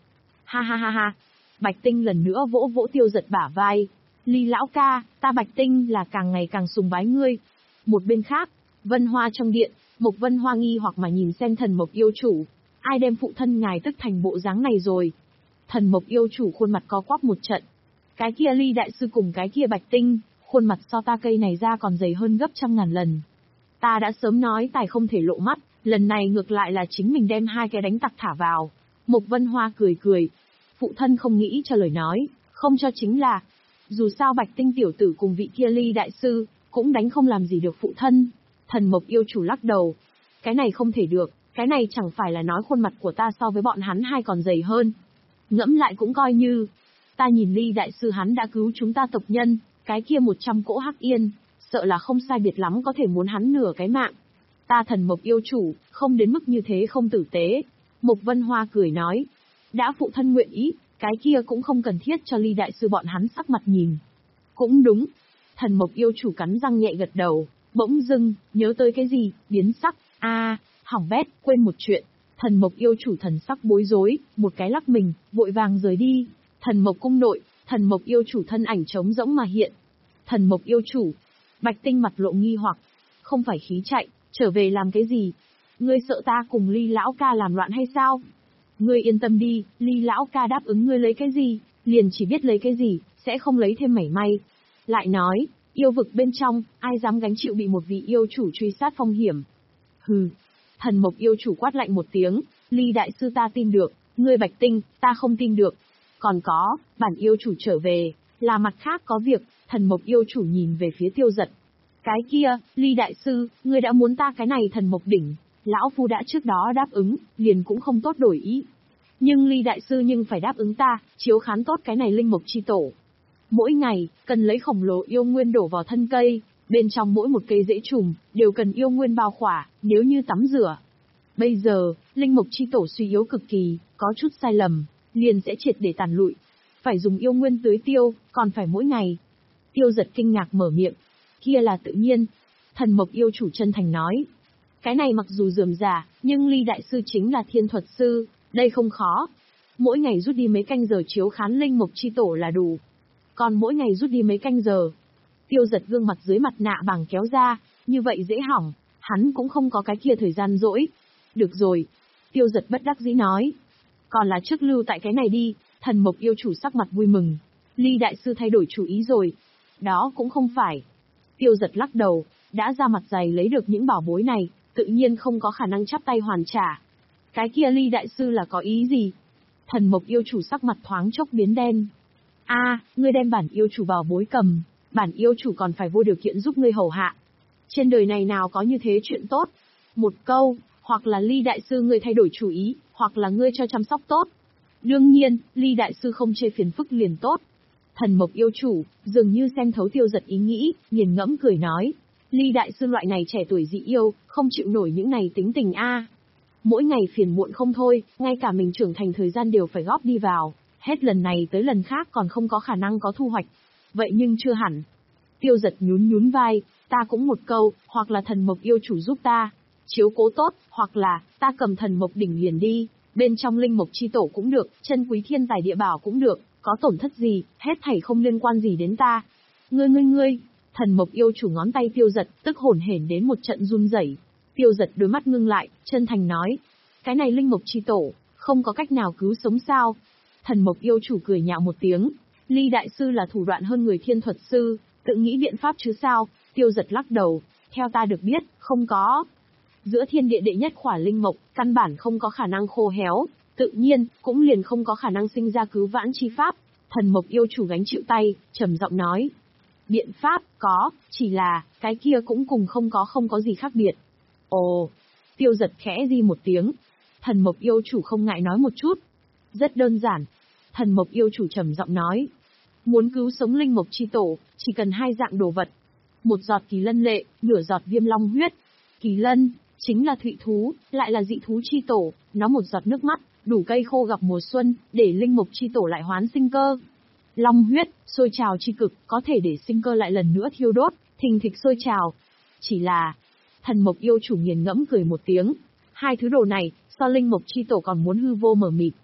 Ha ha ha ha. Bạch Tinh lần nữa vỗ vỗ Tiêu Giật bả vai. Ly lão ca, ta Bạch Tinh là càng ngày càng sùng bái ngươi. Một bên khác, Vân Hoa trong điện, Mộc Vân Hoa nghi hoặc mà nhìn xem Thần Mộc yêu chủ. Ai đem phụ thân ngài tức thành bộ dáng này rồi? Thần Mộc yêu chủ khuôn mặt co quắp một trận. Cái kia Ly đại sư cùng cái kia Bạch Tinh, khuôn mặt so ta cây này ra còn dày hơn gấp trăm ngàn lần. Ta đã sớm nói tài không thể lộ mắt, lần này ngược lại là chính mình đem hai cái đánh tặc thả vào. Mộc Vân Hoa cười cười. Phụ thân không nghĩ cho lời nói, không cho chính là. Dù sao Bạch Tinh tiểu tử cùng vị kia Ly đại sư, cũng đánh không làm gì được phụ thân. Thần Mộc yêu chủ lắc đầu. Cái này không thể được, cái này chẳng phải là nói khuôn mặt của ta so với bọn hắn hai còn dày hơn. Ngẫm lại cũng coi như. Ta nhìn Ly đại sư hắn đã cứu chúng ta tộc nhân, cái kia một trăm cỗ hắc yên, sợ là không sai biệt lắm có thể muốn hắn nửa cái mạng. Ta Thần Mộc yêu chủ, không đến mức như thế không tử tế. Mộc Vân Hoa cười nói. Đã phụ thân nguyện ý, cái kia cũng không cần thiết cho Ly đại sư bọn hắn sắc mặt nhìn. Cũng đúng. Thần Mộc yêu chủ cắn răng nhẹ gật đầu, bỗng dưng, nhớ tới cái gì, biến sắc, a à, hỏng bét, quên một chuyện. Thần Mộc yêu chủ thần sắc bối rối, một cái lắc mình, vội vàng rời đi. Thần Mộc cung nội, Thần Mộc yêu chủ thân ảnh trống rỗng mà hiện. Thần Mộc yêu chủ, Bạch Tinh mặt lộ nghi hoặc, không phải khí chạy, trở về làm cái gì? Ngươi sợ ta cùng Ly lão ca làm loạn hay sao? Ngươi yên tâm đi, Ly lão ca đáp ứng ngươi lấy cái gì, liền chỉ biết lấy cái gì, sẽ không lấy thêm mảy may. Lại nói, yêu vực bên trong, ai dám gánh chịu bị một vị yêu chủ truy sát phong hiểm? Hừ. Thần Mộc yêu chủ quát lạnh một tiếng, Ly đại sư ta tin được, ngươi Bạch Tinh, ta không tin được. Còn có, bản yêu chủ trở về, là mặt khác có việc. Thần Mộc yêu chủ nhìn về phía Tiêu Giật. Cái kia, Ly đại sư, ngươi đã muốn ta cái này Thần Mộc đỉnh, lão phu đã trước đó đáp ứng, liền cũng không tốt đổi ý. Nhưng Ly đại sư nhưng phải đáp ứng ta, chiếu khán tốt cái này linh mộc chi tổ. Mỗi ngày, cần lấy khổng lồ yêu nguyên đổ vào thân cây, bên trong mỗi một cây rễ trùm, đều cần yêu nguyên bao khỏa, nếu như tắm rửa. Bây giờ, linh mộc chi tổ suy yếu cực kỳ, có chút sai lầm, liền sẽ triệt để tàn lụi. Phải dùng yêu nguyên tưới tiêu, còn phải mỗi ngày. Tiêu Giật kinh ngạc mở miệng. Kia là tự nhiên. Thần Mộc yêu chủ chân thành nói. Cái này mặc dù rườm rà, nhưng Ly đại sư chính là thiên thuật sư, đây không khó. Mỗi ngày rút đi mấy canh giờ chiếu khán linh mộc chi tổ là đủ. Còn mỗi ngày rút đi mấy canh giờ. Tiêu Giật gương mặt dưới mặt nạ bằng kéo ra, như vậy dễ hỏng, hắn cũng không có cái kia thời gian rỗi. Được rồi. Tiêu Giật bất đắc dĩ nói. Còn là trước lưu tại cái này đi. Thần Mộc yêu chủ sắc mặt vui mừng. Ly đại sư thay đổi chủ ý rồi. Đó cũng không phải. Tiêu Giật lắc đầu, đã ra mặt dày lấy được những bảo bối này, tự nhiên không có khả năng chắp tay hoàn trả. Cái kia Ly đại sư là có ý gì? Thần Mộc yêu chủ sắc mặt thoáng chốc biến đen. A, à, ngươi đem bản yêu chủ bảo bối cầm, bản yêu chủ còn phải vô điều kiện giúp ngươi hầu hạ. Trên đời này nào có như thế chuyện tốt? Một câu, hoặc là Ly đại sư ngươi thay đổi chủ ý, hoặc là ngươi cho chăm sóc tốt. Đương nhiên, Ly đại sư không chê phiền phức liền tốt. Thần Mộc yêu chủ, dường như xem thấu Tiêu Giật ý nghĩ, nghiền ngẫm cười nói. Ly đại sư loại này trẻ tuổi dị yêu, không chịu nổi những này tính tình a. Mỗi ngày phiền muộn không thôi, ngay cả mình trưởng thành thời gian đều phải góp đi vào, hết lần này tới lần khác còn không có khả năng có thu hoạch. Vậy nhưng chưa hẳn. Tiêu Giật nhún nhún vai, ta cũng một câu, hoặc là Thần Mộc yêu chủ giúp ta, chiếu cố tốt, hoặc là, ta cầm Thần Mộc đỉnh liền đi, bên trong linh mộc chi tổ cũng được, chân quý thiên tài địa bảo cũng được, có tổn thất gì, hết thảy không liên quan gì đến ta. Ngươi ngươi ngươi, Thần Mộc yêu chủ ngón tay Tiêu Giật, tức hổn hển đến một trận run rẩy. Tiêu Giật đôi mắt ngưng lại, chân thành nói, cái này linh mộc chi tổ, không có cách nào cứu sống sao? Thần Mộc yêu chủ cười nhạo một tiếng, Ly đại sư là thủ đoạn hơn người thiên thuật sư, tự nghĩ biện pháp chứ sao? Tiêu Giật lắc đầu, theo ta được biết, không có. Giữa thiên địa đệ nhất khỏa linh mộc, căn bản không có khả năng khô héo, tự nhiên, cũng liền không có khả năng sinh ra cứu vãn chi pháp. Thần Mộc yêu chủ gánh chịu tay, trầm giọng nói. Biện pháp, có, chỉ là, cái kia cũng cùng không có không có gì khác biệt. Ồ, Tiêu Giật khẽ di một tiếng. Thần Mộc yêu chủ không ngại nói một chút. Rất đơn giản. Thần Mộc yêu chủ trầm giọng nói. Muốn cứu sống linh mộc chi tổ, chỉ cần hai dạng đồ vật. Một giọt kỳ lân lệ, nửa giọt viêm long huyết. Kỳ lân, chính là thụy thú, lại là dị thú chi tổ, nó một giọt nước mắt, đủ cây khô gặp mùa xuân, để linh mộc chi tổ lại hoán sinh cơ. Long huyết, sôi trào chi cực, có thể để sinh cơ lại lần nữa thiêu đốt, thình thịch sôi trào. Chỉ là, Thần Mộc yêu chủ nghiền ngẫm cười một tiếng. Hai thứ đồ này, so linh mộc chi tổ còn muốn hư vô mờ mịt.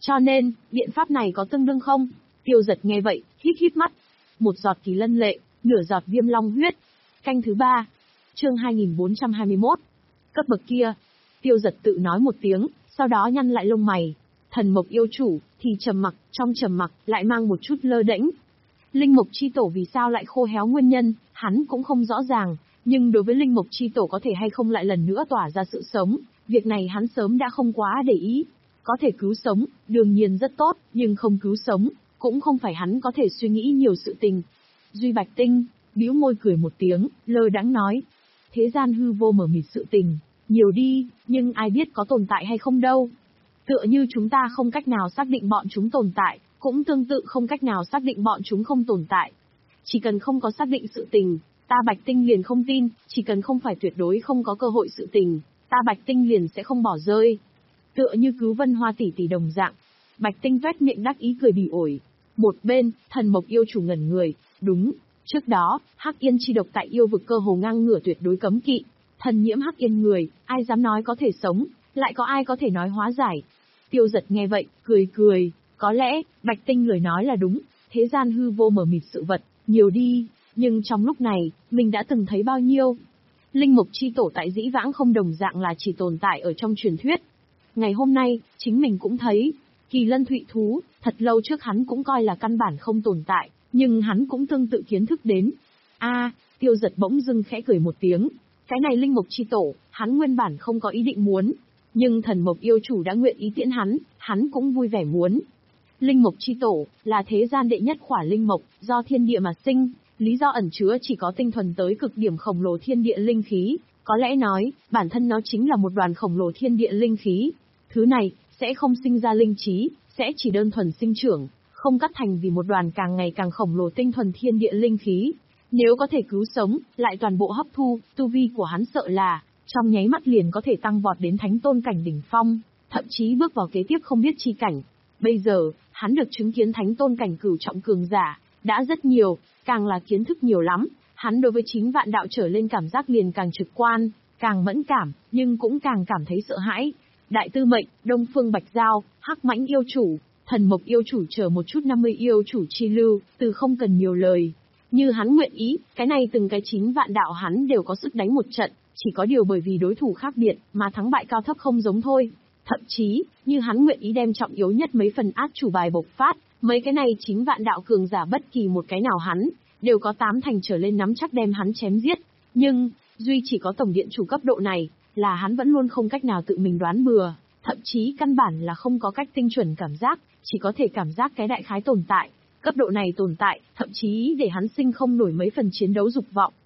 Cho nên, biện pháp này có tương đương không? Tiêu Giật nghe vậy, híp híp mắt. Một giọt kỳ lân lệ, nửa giọt viêm long huyết. Canh thứ ba. Chương hai nghìn bốn trăm hai mươi mốt. Cấp bậc kia. Tiêu Giật tự nói một tiếng, sau đó nhăn lại lông mày. Thần mộc yêu chủ, thì trầm mặc, trong trầm mặc, lại mang một chút lơ đễnh. Linh mộc chi tổ vì sao lại khô héo nguyên nhân, hắn cũng không rõ ràng, nhưng đối với linh mộc chi tổ có thể hay không lại lần nữa tỏa ra sự sống, việc này hắn sớm đã không quá để ý. Có thể cứu sống, đương nhiên rất tốt, nhưng không cứu sống, cũng không phải hắn có thể suy nghĩ nhiều sự tình. Duy Bạch Tinh, bĩu môi cười một tiếng, lơ đãng nói. Thế gian hư vô mở mịt sự tình, nhiều đi, nhưng ai biết có tồn tại hay không đâu. Tựa như chúng ta không cách nào xác định bọn chúng tồn tại, cũng tương tự không cách nào xác định bọn chúng không tồn tại. Chỉ cần không có xác định sự tình, ta Bạch Tinh liền không tin, chỉ cần không phải tuyệt đối không có cơ hội sự tình, ta Bạch Tinh liền sẽ không bỏ rơi. Tựa như cứu Vân Hoa tỷ tỷ đồng dạng. Bạch Tinh toét miệng đắc ý cười bỉ ổi. Một bên, thần mộc yêu chủ ngẩn người, đúng, trước đó, Hắc Yên chi độc tại yêu vực cơ hồ ngang ngửa tuyệt đối cấm kỵ. Thần nhiễm Hắc Yên người, ai dám nói có thể sống, lại có ai có thể nói hóa giải. Tiêu Giật nghe vậy, cười cười, có lẽ, Bạch Tinh lời nói là đúng, thế gian hư vô mở mịt sự vật, nhiều đi, nhưng trong lúc này, mình đã từng thấy bao nhiêu. Linh mộc chi tổ tại dĩ vãng không đồng dạng là chỉ tồn tại ở trong truyền thuyết. Ngày hôm nay, chính mình cũng thấy, kỳ lân thụy thú, thật lâu trước hắn cũng coi là căn bản không tồn tại, nhưng hắn cũng tương tự kiến thức đến. A, Tiêu Giật bỗng dưng khẽ cười một tiếng, cái này linh mộc chi tổ, hắn nguyên bản không có ý định muốn, nhưng thần mộc yêu chủ đã nguyện ý tiễn hắn, hắn cũng vui vẻ muốn. Linh mộc chi tổ, là thế gian đệ nhất khỏa linh mộc, do thiên địa mà sinh, lý do ẩn chứa chỉ có tinh thuần tới cực điểm khổng lồ thiên địa linh khí, có lẽ nói, bản thân nó chính là một đoàn khổng lồ thiên địa linh khí. Thứ này, sẽ không sinh ra linh trí, sẽ chỉ đơn thuần sinh trưởng, không cắt thành vì một đoàn càng ngày càng khổng lồ tinh thuần thiên địa linh khí. Nếu có thể cứu sống, lại toàn bộ hấp thu, tu vi của hắn sợ là, trong nháy mắt liền có thể tăng vọt đến thánh tôn cảnh đỉnh phong, thậm chí bước vào kế tiếp không biết chi cảnh. Bây giờ, hắn được chứng kiến thánh tôn cảnh cửu trọng cường giả, đã rất nhiều, càng là kiến thức nhiều lắm, hắn đối với chính vạn đạo trở lên cảm giác liền càng trực quan, càng mẫn cảm, nhưng cũng càng cảm thấy sợ hãi. Đại Tư Mệnh, Đông Phương Bạch Giao, Hắc Mãnh yêu chủ, Thần Mộc yêu chủ chờ một chút năm mươi yêu chủ chi lưu, từ không cần nhiều lời. Như hắn nguyện ý, cái này từng cái chính vạn đạo hắn đều có sức đánh một trận, chỉ có điều bởi vì đối thủ khác biệt, mà thắng bại cao thấp không giống thôi. Thậm chí, như hắn nguyện ý đem trọng yếu nhất mấy phần át chủ bài bộc phát, mấy cái này chính vạn đạo cường giả bất kỳ một cái nào hắn, đều có tám thành trở lên nắm chắc đem hắn chém giết. Nhưng, duy chỉ có tổng điện chủ cấp độ này, là hắn vẫn luôn không cách nào tự mình đoán bừa, thậm chí căn bản là không có cách tinh chuẩn cảm giác, chỉ có thể cảm giác cái đại khái tồn tại. Cấp độ này tồn tại, thậm chí để hắn sinh không nổi mấy phần chiến đấu dục vọng.